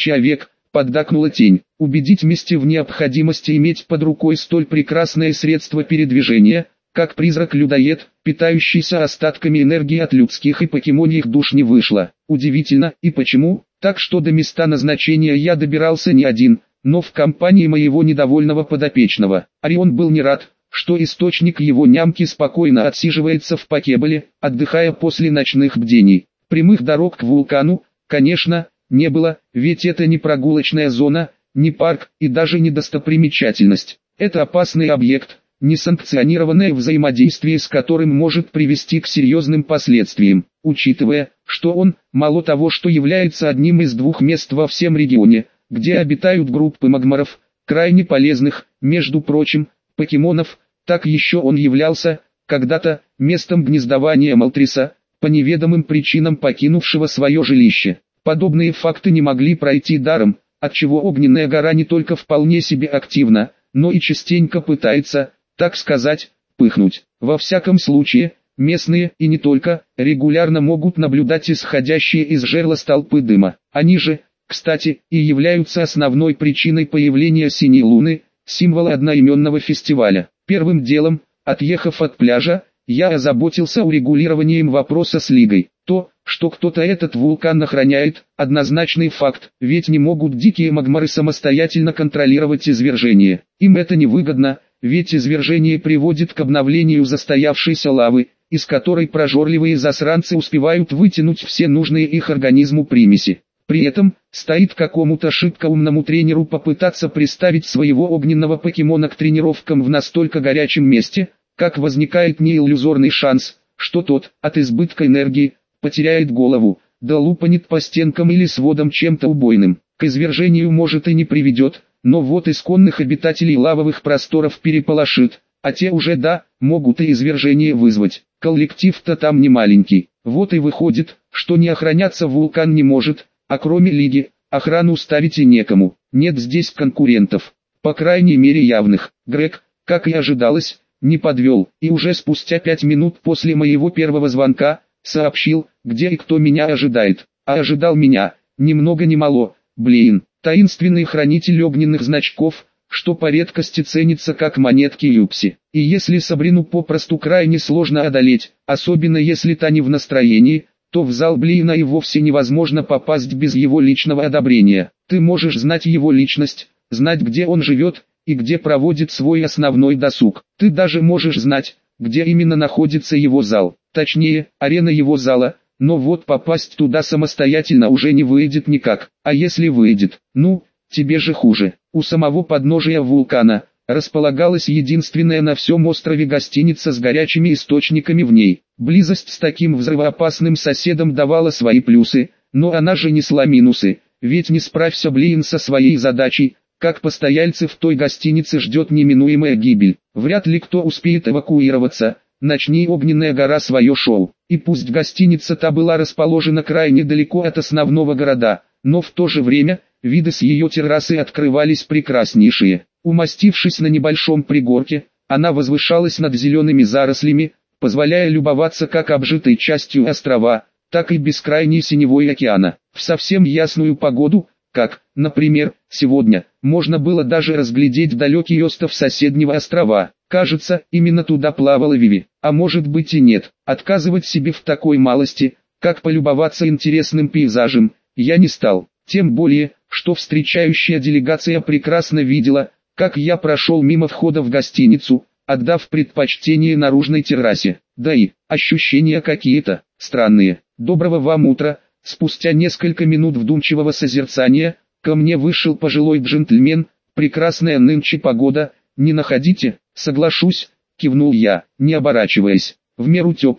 поддакнула тень. Убедить Мисти в необходимости иметь под рукой столь прекрасное средство передвижения, как призрак-людоед, питающийся остатками энергии от людских и покемоньих душ, не вышло. Удивительно, и почему? Так что до места назначения я добирался не один, но в компании моего недовольного подопечного. Орион был не рад, что источник его нямки спокойно отсиживается в Покеболе, отдыхая после ночных бдений. Прямых дорог к вулкану, конечно, не было, ведь это не прогулочная зона, не парк и даже не достопримечательность. Это опасный объект, несанкционированное взаимодействие с которым может привести к серьезным последствиям, учитывая, что он, мало того, что является одним из двух мест во всем регионе, где обитают группы магмаров, крайне полезных, между прочим, покемонов, так еще он являлся, когда-то, местом гнездования Молтриса, по неведомым причинам покинувшего свое жилище. Подобные факты не могли пройти даром, отчего Огненная гора не только вполне себе активна, но и частенько пытается, так сказать, пыхнуть. Во всяком случае, местные, и не только, регулярно могут наблюдать исходящие из жерла столпы дыма. Они же, кстати, и являются основной причиной появления Синей Луны, символа одноименного фестиваля. Первым делом, отъехав от пляжа, я озаботился урегулированием вопроса с Лигой. То, что кто-то этот вулкан охраняет, однозначный факт, ведь не могут дикие магмары самостоятельно контролировать извержение. Им это невыгодно, ведь извержение приводит к обновлению застоявшейся лавы, из которой прожорливые засранцы успевают вытянуть все нужные их организму примеси. При этом, стоит какому-то шибко умному тренеру попытаться приставить своего огненного покемона к тренировкам в настолько горячем месте, как возникает неиллюзорный шанс, что тот, от избытка энергии, потеряет голову, да лупанет по стенкам или сводам чем-то убойным. К извержению может и не приведет, но вот исконных обитателей лавовых просторов переполошит, а те уже могут и извержение вызвать. Коллектив-то там не маленький. Вот и выходит, что не охраняться вулкан не может, а кроме Лиги, охрану ставить и некому. Нет здесь конкурентов, по крайней мере явных. Грег, как и ожидалось, не подвел, и уже спустя 5 минут после моего первого звонка, сообщил, где и кто меня ожидает. А ожидал меня, ни много ни мало, Блейн, таинственный хранитель огненных значков, что по редкости ценится как монетки Юпси. И если Сабрину попросту крайне сложно одолеть, особенно если та не в настроении, то в зал Блейна и вовсе невозможно попасть без его личного одобрения. Ты можешь знать его личность, знать, где он живет, и где проводит свой основной досуг. Ты даже можешь знать, где именно находится его зал, точнее, арена его зала, но вот попасть туда самостоятельно уже не выйдет никак. А если выйдет, ну, тебе же хуже. У самого подножия вулкана располагалась единственная на всем острове гостиница с горячими источниками в ней. Близость с таким взрывоопасным соседом давала свои плюсы, но она же несла минусы, ведь не справься Блейн со своей задачей, как постояльцев той гостиницы ждет неминуемая гибель. Вряд ли кто успеет эвакуироваться, начни Огненная гора свое шоу. И пусть гостиница та была расположена крайне далеко от основного города, но в то же время, виды с ее террасы открывались прекраснейшие. Умастившись на небольшом пригорке, она возвышалась над зелеными зарослями, позволяя любоваться как обжитой частью острова, так и бескрайней синевой океана. В совсем ясную погоду, как, например, сегодня, можно было даже разглядеть далекий остров соседнего острова. Кажется, именно туда плавала Виви, а может быть и нет. Отказывать себе в такой малости, как полюбоваться интересным пейзажем, я не стал. Тем более, что встречающая делегация прекрасно видела, как я прошел мимо входа в гостиницу, отдав предпочтение наружной террасе. Да и, ощущения какие-то странные. Доброго вам утра. Спустя несколько минут вдумчивого созерцания, ко мне вышел пожилой джентльмен. Прекрасная нынче погода, не находите? Соглашусь, кивнул я, не оборачиваясь. В меру теплая,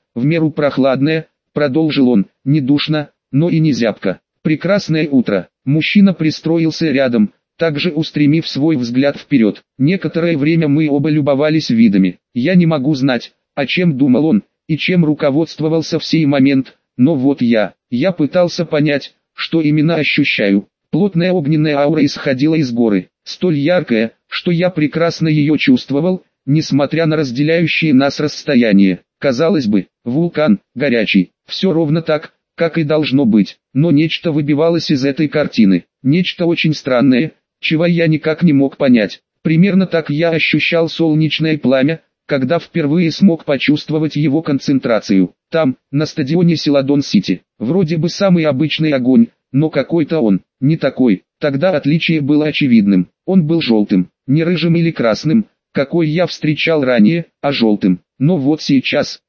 в меру прохладное, продолжил он, не душно, но и не зябко. Прекрасное утро. Мужчина пристроился рядом, также устремив свой взгляд вперед. Некоторое время мы оба любовались видами. Я не могу знать, о чем думал он, и чем руководствовался в сей момент, но вот я пытался понять, что именно ощущаю. Плотная огненная аура исходила из горы, столь яркая, что я прекрасно ее чувствовал, несмотря на разделяющие нас расстояние. Казалось бы, вулкан, горячий, все ровно так, как и должно быть, но нечто выбивалось из этой картины, нечто очень странное, чего я никак не мог понять. Примерно так я ощущал солнечное пламя, когда впервые смог почувствовать его концентрацию. Там, на стадионе Селадон-Сити, вроде бы самый обычный огонь, но какой-то он, не такой. Тогда отличие было очевидным, он был желтым, не рыжим или красным, какой я встречал ранее, а желтым. Но вот сейчас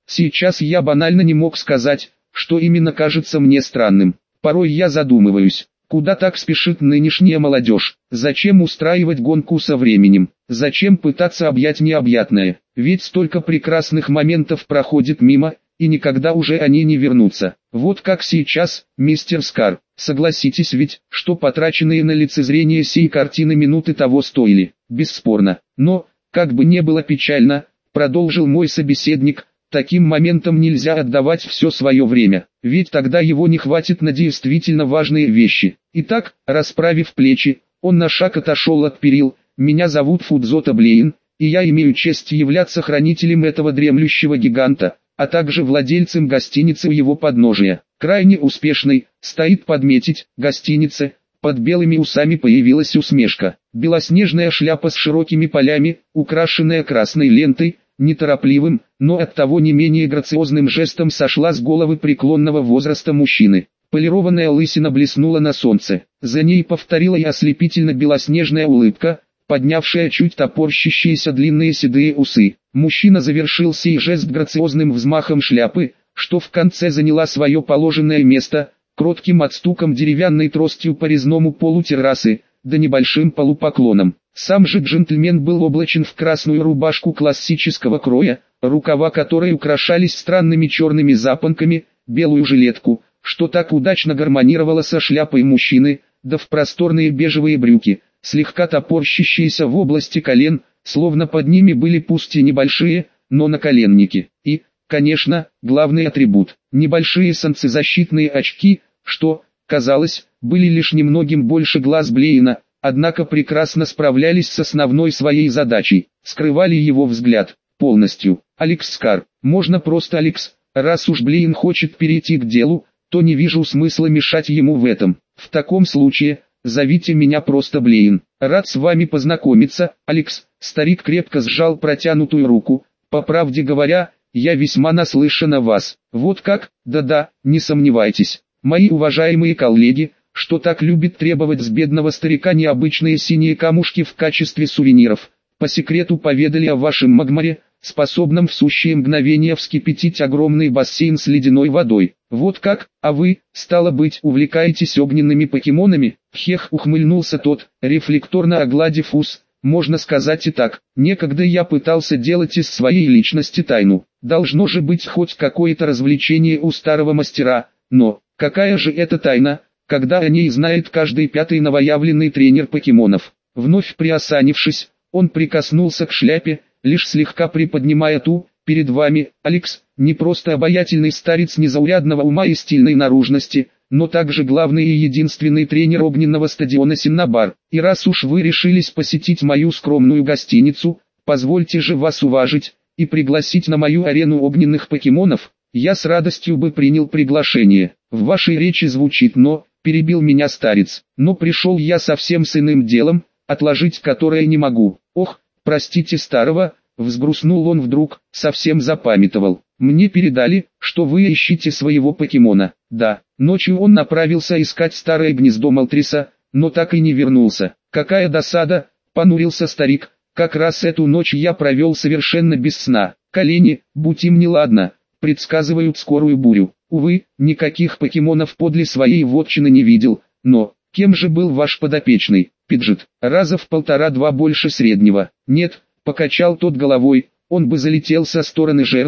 я банально не мог сказать, что именно кажется мне странным. Порой я задумываюсь, куда так спешит нынешняя молодежь, зачем устраивать гонку со временем, зачем пытаться объять необъятное, ведь столько прекрасных моментов проходит мимо, и никогда уже они не вернутся. Вот как сейчас, мистер Скар, согласитесь ведь, что потраченные на лицезрение сей картины минуты того стоили, бесспорно. Но, как бы не было печально, продолжил мой собеседник, таким моментом нельзя отдавать все свое время, ведь тогда его не хватит на действительно важные вещи. Итак, расправив плечи, он на шаг отошел от перил. Меня зовут Фудзото Блейн, и я имею честь являться хранителем этого дремлющего гиганта, а также владельцем гостиницы у его подножия. Крайне успешной, стоит подметить, гостиница. Под белыми усами появилась усмешка. Белоснежная шляпа с широкими полями, украшенная красной лентой, неторопливым, но оттого не менее грациозным жестом сошла с головы преклонного возраста мужчины. Полированная лысина блеснула на солнце. За ней повторила и ослепительно белоснежная улыбка, поднявшая чуть топорщащиеся длинные седые усы. Мужчина завершил сей жест грациозным взмахом шляпы, что в конце заняла свое положенное место, кротким отстуком деревянной тростью по резному полу террасы, да небольшим полупоклоном. Сам же джентльмен был облачен в красную рубашку классического кроя, рукава которой украшались странными черными запонками, белую жилетку, что так удачно гармонировало со шляпой мужчины, да в просторные бежевые брюки, слегка топорщащиеся в области колен, словно под ними были пусть и небольшие, но наколенники. И, конечно, главный атрибут – небольшие солнцезащитные очки, что, казалось, были лишь немногим больше глаз Блейна, однако прекрасно справлялись с основной своей задачей, скрывали его взгляд полностью. Алекс Скар, можно просто Алекс, раз уж Блейн хочет перейти к делу, то не вижу смысла мешать ему в этом. В таком случае, зовите меня просто Блейн. Рад с вами познакомиться, Алекс. Старик крепко сжал протянутую руку. По правде говоря, я весьма наслышан о вас. Вот как? Да-да, не сомневайтесь. Мои уважаемые коллеги, что так любит требовать с бедного старика необычные синие камушки в качестве сувениров, по секрету поведали о вашем магмаре, способном в сущие мгновения вскипятить огромный бассейн с ледяной водой. Вот как, а вы, стало быть, увлекаетесь огненными покемонами? Хех, ухмыльнулся тот, рефлекторно огладив ус. Можно сказать и так, некогда я пытался делать из своей личности тайну. Должно же быть хоть какое-то развлечение у старого мастера, но, какая же это тайна, когда о ней знает каждый пятый новоявленный тренер покемонов? Вновь приосанившись, он прикоснулся к шляпе, лишь слегка приподнимая ту. Перед вами, Алекс, не просто обаятельный старец незаурядного ума и стильной наружности, но также главный и единственный тренер огненного стадиона Синнабар. И раз уж вы решились посетить мою скромную гостиницу, позвольте же вас уважить и пригласить на мою арену огненных покемонов. Я с радостью бы принял приглашение. В вашей речи звучит «но», перебил меня старец, но пришел я совсем с иным делом, отложить которое не могу. Ох, простите старого, взгрустнул он вдруг, совсем запамятовал. Мне передали, что вы ищете своего покемона. Да, ночью он направился искать старое гнездо Молтриса, но так и не вернулся. Какая досада, понурился старик, как раз эту ночь я провел совершенно без сна. Колени, будь им неладно, предсказывают скорую бурю. Увы, никаких покемонов подле своей вотчины не видел, но, кем же был ваш подопечный? Пиджет, раза в 1,5-2 больше среднего. Нет, покачал тот головой, он бы залетел со стороны жерла,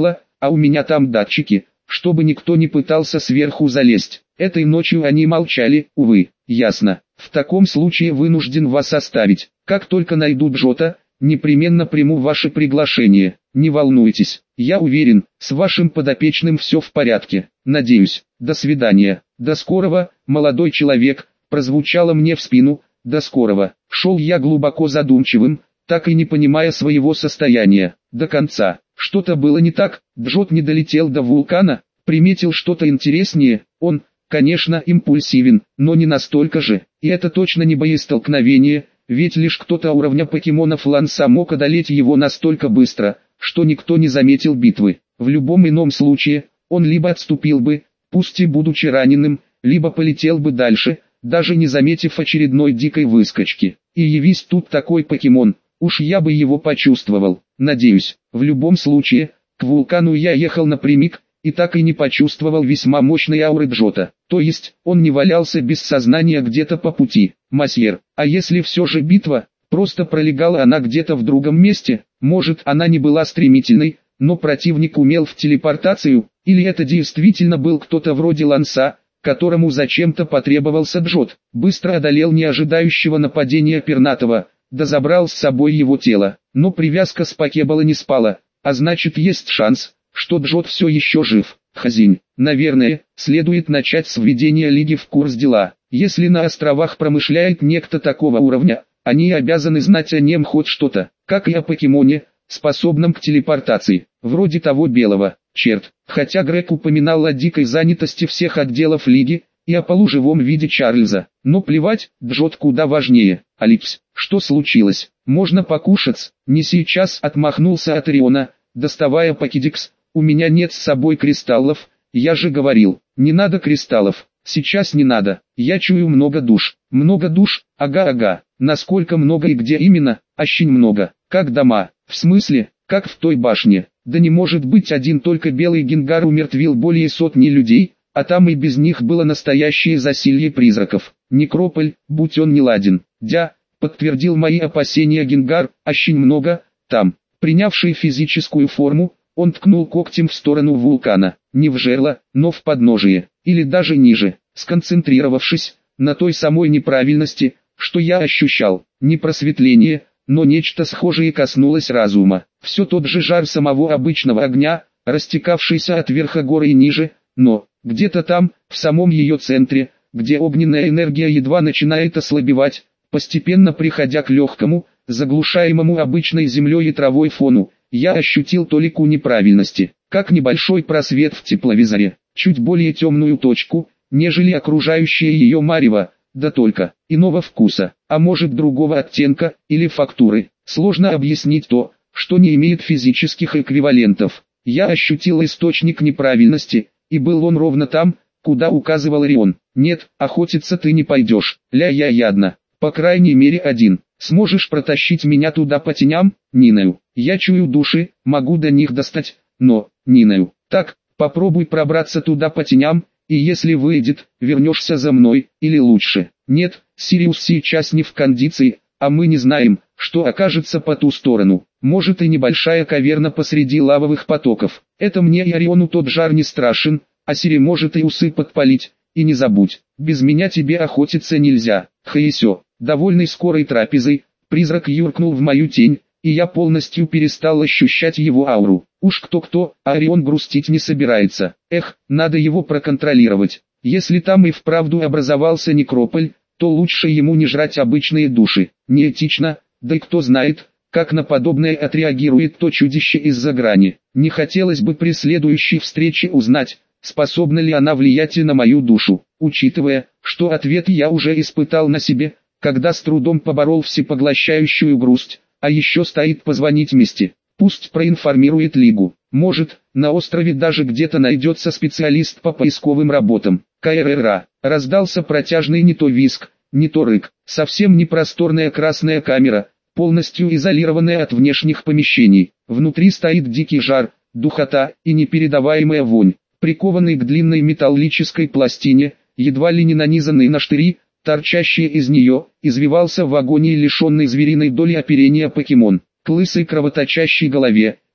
а у меня там датчики, чтобы никто не пытался сверху залезть. Этой ночью они молчали, увы. Ясно. В таком случае вынужден вас оставить. Как только найду Джота, непременно приму ваше приглашение. Не волнуйтесь, я уверен, с вашим подопечным все в порядке. Надеюсь. До свидания. До скорого, молодой человек, прозвучало мне в спину. До скорого. Шел я глубоко задумчивым, так и не понимая своего состояния. До конца. Что-то было не так. Джот не долетел до вулкана, приметил что-то интереснее. Он, конечно, импульсивен, но не настолько же. И это точно не боестолкновение, ведь лишь кто-то уровня покемонов Ланса мог одолеть его настолько быстро, что никто не заметил битвы. В любом ином случае, он либо отступил бы, пусть и будучи раненым, либо полетел бы дальше, даже не заметив очередной дикой выскочки. И явись тут такой покемон, уж я бы его почувствовал. Надеюсь, в любом случае, к вулкану я ехал напрямик, и так и не почувствовал весьма мощной ауры Джота. То есть, он не валялся без сознания где-то по пути. Масьер, а если все же битва, просто пролегала она где-то в другом месте, может она не была стремительной, но противник умел в телепортацию, или это действительно был кто-то вроде Ланса, которому зачем-то потребовался Джот, быстро одолел неожидающего нападения пернатого, да забрал с собой его тело, но привязка с Покебола не спала, а значит есть шанс, что Джот все еще жив. Хазинь, наверное, следует начать с введения Лиги в курс дела. Если на островах промышляет некто такого уровня, они обязаны знать о нем хоть что-то, как и о покемоне, способном к телепортации, вроде того белого. Черт, хотя Грег упоминал о дикой занятости всех отделов Лиги, и о полуживом виде Чарльза, но плевать, Джот куда важнее. Алипс, что случилось? Можно покушать? Не сейчас, отмахнулся от Ориона, доставая покедикс. У меня нет с собой кристаллов, я же говорил, не надо кристаллов, сейчас не надо, я чую много душ. Много душ? Ага, насколько много и где именно? Очень много, как дома, в смысле, как в той башне. Да не может быть, один только белый Генгар умертвил более сотни людей, а там и без них было настоящее засилье призраков. Некрополь, будь он неладен. Подтвердил мои опасения Генгар, очень много, там. Принявший физическую форму, он ткнул когтем в сторону вулкана, не в жерло, но в подножие, или даже ниже, сконцентрировавшись на той самой неправильности, что я ощущал, не просветление, но нечто схожее коснулось разума. Все тот же жар самого обычного огня, растекавшийся от верха горы и ниже, но, где-то там, в самом ее центре, где огненная энергия едва начинает ослабевать, постепенно приходя к легкому, заглушаемому обычной землей и травой фону, я ощутил толику неправильности, как небольшой просвет в тепловизоре, чуть более темную точку, нежели окружающее ее марево, да только иного вкуса, а может другого оттенка или фактуры. Сложно объяснить то, что не имеет физических эквивалентов. Я ощутил источник неправильности, и был он ровно там, куда указывал Орион. Нет, охотиться ты не пойдешь, я ядно, по крайней мере один. Сможешь протащить меня туда по теням? Нинаю. Я чую души, могу до них достать, но, Нинаю. Так, попробуй пробраться туда по теням, и если выйдет, вернешься за мной, или лучше. Нет, Сириус сейчас не в кондиции, а мы не знаем, что окажется по ту сторону. Может и небольшая каверна посреди лавовых потоков. Это мне и Ориону тот жар не страшен, а Сири может и усы подпалить. И не забудь, без меня тебе охотиться нельзя. Хаисё. Довольный скорой трапезой, призрак юркнул в мою тень, и я полностью перестал ощущать его ауру. Уж кто-кто, а Орион грустить не собирается. Эх, надо его проконтролировать. Если там и вправду образовался некрополь, то лучше ему не жрать обычные души. Неэтично, да и кто знает, как на подобное отреагирует то чудище из-за грани. Не хотелось бы при следующей встрече узнать, способна ли она влиять на мою душу, учитывая, что ответ я уже испытал на себе, когда с трудом поборол всепоглощающую грусть, а еще стоит позвонить Мисти. Пусть проинформирует Лигу. Может, на острове даже где-то найдется специалист по поисковым работам. КРРА. Раздался протяжный не то визг, не то рык. Совсем непросторная красная камера, полностью изолированная от внешних помещений. Внутри стоит дикий жар, духота и непередаваемая вонь. Прикованный к длинной металлической пластине, едва ли не нанизанный на штыри, торчащий из нее, извивался в агонии лишенный звериной доли оперения покемон. К лысой кровоточащей голове,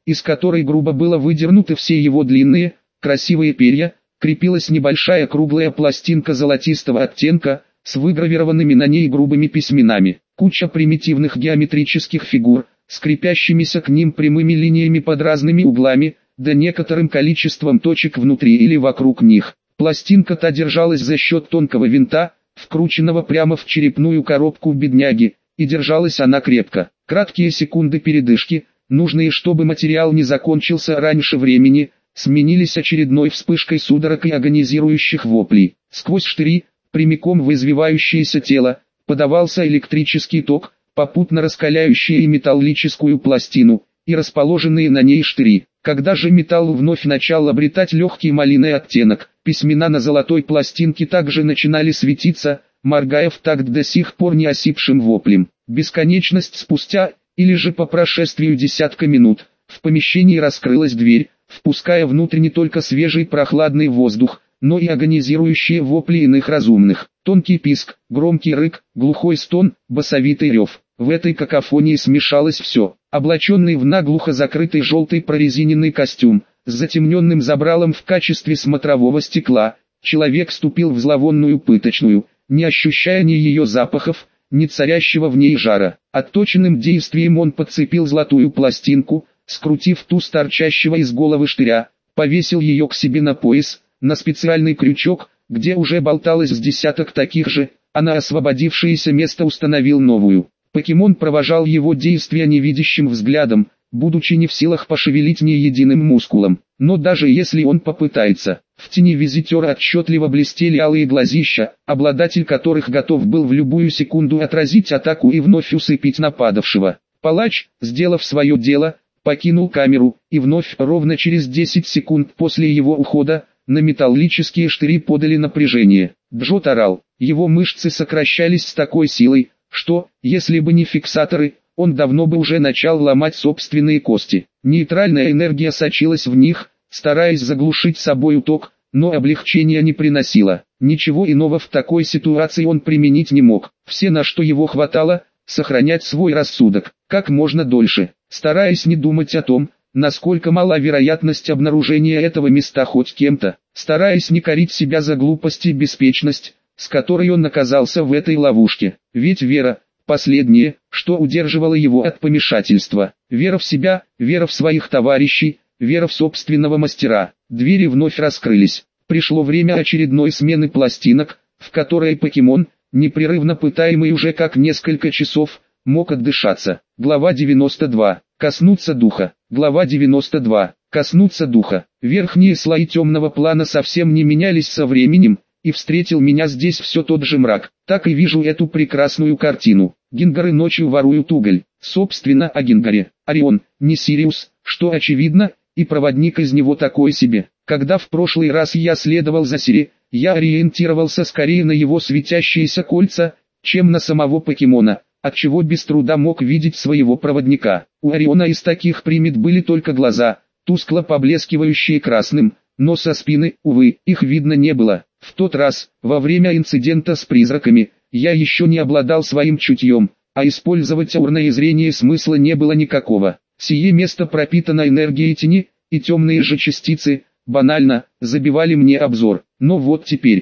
из которой грубо было выдернуты все его длинные, красивые перья, крепилась небольшая круглая пластинка золотистого оттенка, с выгравированными на ней грубыми письменами. Куча примитивных геометрических фигур, скрепящимися к ним прямыми линиями под разными углами, да некоторым количеством точек внутри или вокруг них. Пластинка-то держалась за счет тонкого винта, вкрученного прямо в черепную коробку бедняги, и держалась она крепко. Краткие секунды передышки, нужные, чтобы материал не закончился раньше времени, сменились очередной вспышкой судорог и агонизирующих воплей. Сквозь штыри, прямиком в извивающееся тело, подавался электрический ток, попутно раскаляющий и металлическую пластину, и расположенные на ней штыри. Когда же металл вновь начал обретать легкий малиновый оттенок, письмена на золотой пластинке также начинали светиться, моргая в такт до сих пор не осипшим воплем. Бесконечность спустя, или же по прошествию десятка минут, в помещении раскрылась дверь, впуская внутрь не только свежий прохладный воздух, но и агонизирующие вопли иных разумных. Тонкий писк, громкий рык, глухой стон, басовитый рев. В этой какофонии смешалось все. Облаченный в наглухо закрытый желтый прорезиненный костюм, с затемненным забралом в качестве смотрового стекла, человек ступил в зловонную пыточную, не ощущая ни ее запахов, ни царящего в ней жара. Отточенным действием он подцепил золотую пластинку, скрутив ту с торчащего из головы штыря, повесил ее к себе на пояс, на специальный крючок, где уже болталось с десяток таких же, а на освободившееся место установил новую. Покемон провожал его действия невидящим взглядом, будучи не в силах пошевелить ни единым мускулом. Но даже если он попытается, в тени визитера отчетливо блестели алые глазища, обладатель которых готов был в любую секунду отразить атаку и вновь усыпить нападавшего. Палач, сделав свое дело, покинул камеру, и вновь ровно через 10 секунд после его ухода, на металлические штыри подали напряжение. Джот орал, его мышцы сокращались с такой силой, что, если бы не фиксаторы, он давно бы уже начал ломать собственные кости. Нейтральная энергия сочилась в них, стараясь заглушить собой ток, но облегчения не приносила. Ничего иного в такой ситуации он применить не мог. Все, на что его хватало, сохранять свой рассудок, как можно дольше, стараясь не думать о том, насколько мала вероятность обнаружения этого места хоть кем-то, стараясь не корить себя за глупость и беспечность, с которой он оказался в этой ловушке. Ведь вера, последнее, что удерживало его от помешательства. Вера в себя, вера в своих товарищей, вера в собственного мастера. Двери вновь раскрылись. Пришло время очередной смены пластинок, в которой покемон, непрерывно пытаемый уже как несколько часов, мог отдышаться. Глава 92. Коснуться духа. Глава 92. Коснуться духа. Верхние слои темного плана совсем не менялись со временем, и встретил меня здесь все тот же мрак. Так и вижу эту прекрасную картину. Гингары ночью воруют уголь. Собственно, о Гингаре. Орион, не Сириус, что очевидно, и проводник из него такой себе. Когда в прошлый раз я следовал за Сири, я ориентировался скорее на его светящиеся кольца, чем на самого покемона, отчего без труда мог видеть своего проводника. У Ориона из таких примет были только глаза, тускло поблескивающие красным, но со спины, увы, их видно не было. В тот раз, во время инцидента с призраками, я еще не обладал своим чутьем, а использовать аурное зрение смысла не было никакого. Сие место пропитано энергией тени, и темные же частицы, банально, забивали мне обзор. Но вот теперь,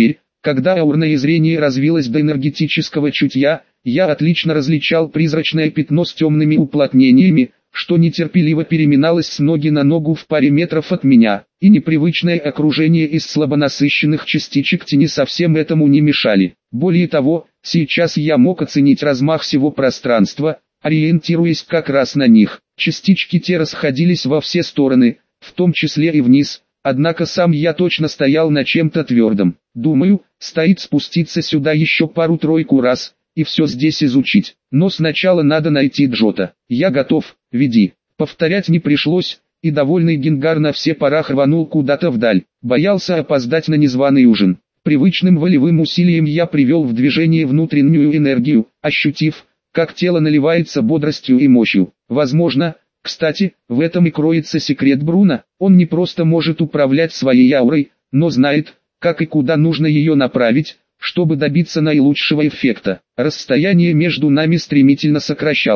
когда аурное зрение развилось до энергетического чутья, я отлично различал призрачное пятно с темными уплотнениями, что нетерпеливо переминалось с ноги на ногу в паре метров от меня, и непривычное окружение из слабонасыщенных частичек тени совсем этому не мешали. Более того, сейчас я мог оценить размах всего пространства, ориентируясь как раз на них. Частички те расходились во все стороны, в том числе и вниз, однако сам я точно стоял на чем-то твердом. Думаю, стоит спуститься сюда еще пару-тройку раз, и все здесь изучить. Но сначала надо найти Джота. Я готов, веди. Повторять не пришлось, и довольный Гингар на все парах рванул куда-то вдаль. Боялся опоздать на незваный ужин. Привычным волевым усилием я привел в движение внутреннюю энергию, ощутив, как тело наливается бодростью и мощью. Возможно, кстати, в этом и кроется секрет Бруно. Он не просто может управлять своей аурой, но знает, как и куда нужно ее направить, чтобы добиться наилучшего эффекта. Расстояние между нами стремительно сокращалось.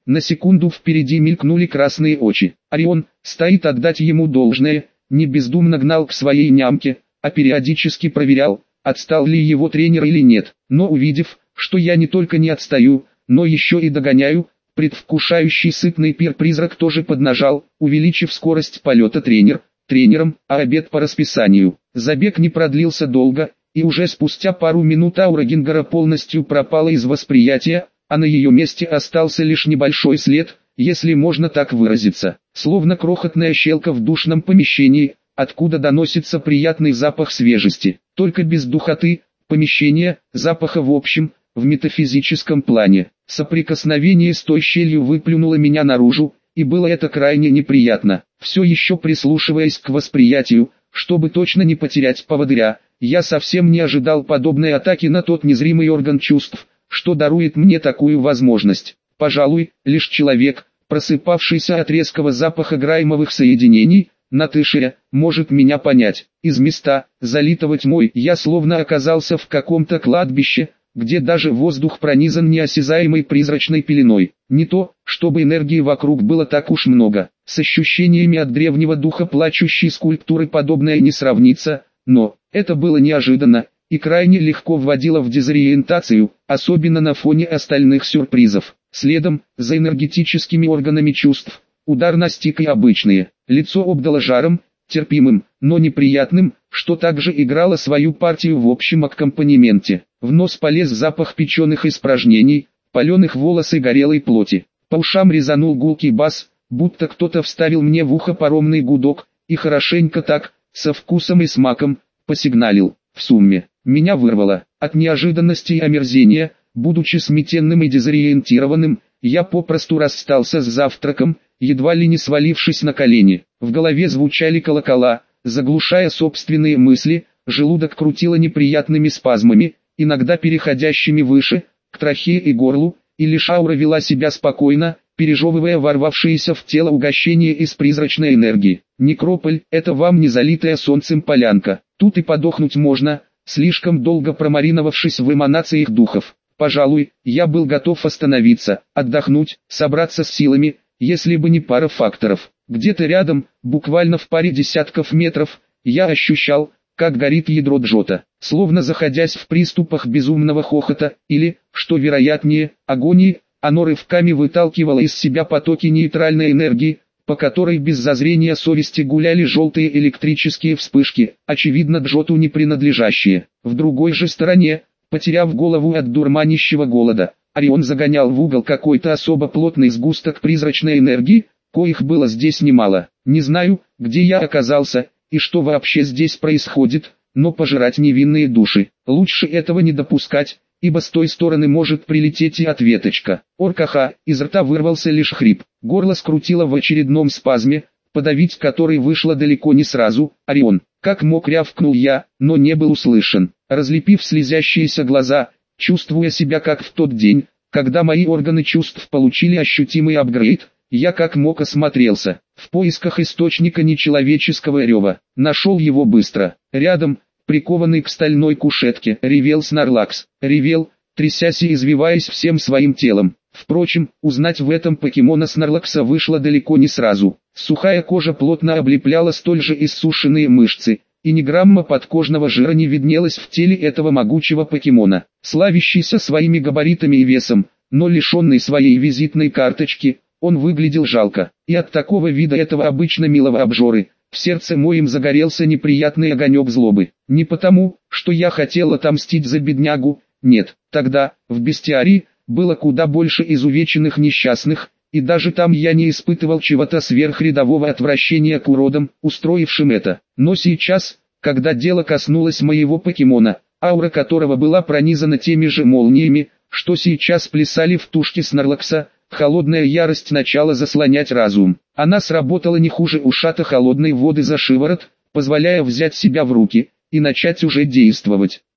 На секунду впереди мелькнули красные очи. Орион, стоит отдать ему должное, не бездумно гнал к своей нямке, а периодически проверял, отстал ли его тренер или нет. Но увидев, что я не только не отстаю, но еще и догоняю, предвкушающий сытный пир-призрак тоже поднажал, увеличив скорость полета тренером, а обед по расписанию. Забег не продлился долго, и уже спустя пару минут аура Гингера полностью пропала из восприятия, а на ее месте остался лишь небольшой след, если можно так выразиться, словно крохотная щелка в душном помещении, откуда доносится приятный запах свежести, только без духоты, помещения, запаха в общем, в метафизическом плане. Соприкосновение с той щелью выплюнуло меня наружу, и было это крайне неприятно. Все еще прислушиваясь к восприятию, чтобы точно не потерять поводыря, я совсем не ожидал подобной атаки на тот незримый орган чувств, что дарует мне такую возможность. Пожалуй, лишь человек, просыпавшийся от резкого запаха граймовых соединений, Натышия, может меня понять. Из места, залитого тьмой, я словно оказался в каком-то кладбище, где даже воздух пронизан неосязаемой призрачной пеленой. Не то, чтобы энергии вокруг было так уж много. С ощущениями от древнего духа плачущей скульптуры подобное не сравнится, но это было неожиданно и крайне легко вводило в дезориентацию, особенно на фоне остальных сюрпризов. Следом, за энергетическими органами чувств, удар настиг и обычные. Лицо обдало жаром, терпимым, но неприятным, что также играло свою партию в общем аккомпанементе. В нос полез запах печеных испражнений, паленых волос и горелой плоти. По ушам резанул гулкий бас, будто кто-то вставил мне в ухо паромный гудок, и хорошенько так, со вкусом и смаком, посигналил. В сумме, меня вырвало. От неожиданности и омерзения, будучи сметенным и дезориентированным, я попросту расстался с завтраком, едва ли не свалившись на колени. В голове звучали колокола, заглушая собственные мысли, желудок крутило неприятными спазмами, иногда переходящими выше, к трахее и горлу, и лишь аура вела себя спокойно, пережевывая ворвавшиеся в тело угощения из призрачной энергии. Некрополь – это вам не залитая солнцем полянка. Тут и подохнуть можно, слишком долго промариновавшись в эманациях духов. Пожалуй, я был готов остановиться, отдохнуть, собраться с силами, если бы не пара факторов. Где-то рядом, буквально в паре десятков метров, я ощущал, как горит ядро Джота, словно заходясь в приступах безумного хохота, или, что вероятнее, агонии, оно рывками выталкивало из себя потоки нейтральной энергии, по которой без зазрения совести гуляли желтые электрические вспышки, очевидно Джоту не принадлежащие. В другой же стороне, потеряв голову от дурманящего голода, Орион загонял в угол какой-то особо плотный сгусток призрачной энергии, коих было здесь немало. Не знаю, где я оказался, и что вообще здесь происходит, но пожирать невинные души. Лучше этого не допускать, ибо с той стороны может прилететь и ответочка. Оркаха, из рта вырвался лишь хрип. Горло скрутило в очередном спазме, подавить который вышло далеко не сразу. Орион, как мог, рявкнул я, но не был услышан. Разлепив слезящиеся глаза, чувствуя себя как в тот день, когда мои органы чувств получили ощутимый апгрейд, я как мог осмотрелся, в поисках источника нечеловеческого рева. Нашел его быстро. Рядом, прикованный к стальной кушетке, ревел Снарлакс. Ревел, трясясь и извиваясь всем своим телом. Впрочем, узнать в этом покемона Снарлакса вышло далеко не сразу. Сухая кожа плотно облепляла столь же иссушенные мышцы, и ни грамма подкожного жира не виднелось в теле этого могучего покемона. Славящийся своими габаритами и весом, но лишенный своей визитной карточки, он выглядел жалко. И от такого вида этого обычно милого обжоры, в сердце моем загорелся неприятный огонек злобы. Не потому, что я хотел отомстить за беднягу, нет. Тогда, в бестиарии, было куда больше изувеченных несчастных, и даже там я не испытывал чего-то сверхрядового отвращения к уродам, устроившим это. Но сейчас, когда дело коснулось моего покемона, аура которого была пронизана теми же молниями, что сейчас плясали в тушке Снарлакса, холодная ярость начала заслонять разум. Она сработала не хуже ушата холодной воды за шиворот, позволяя взять себя в руки и начать уже действовать.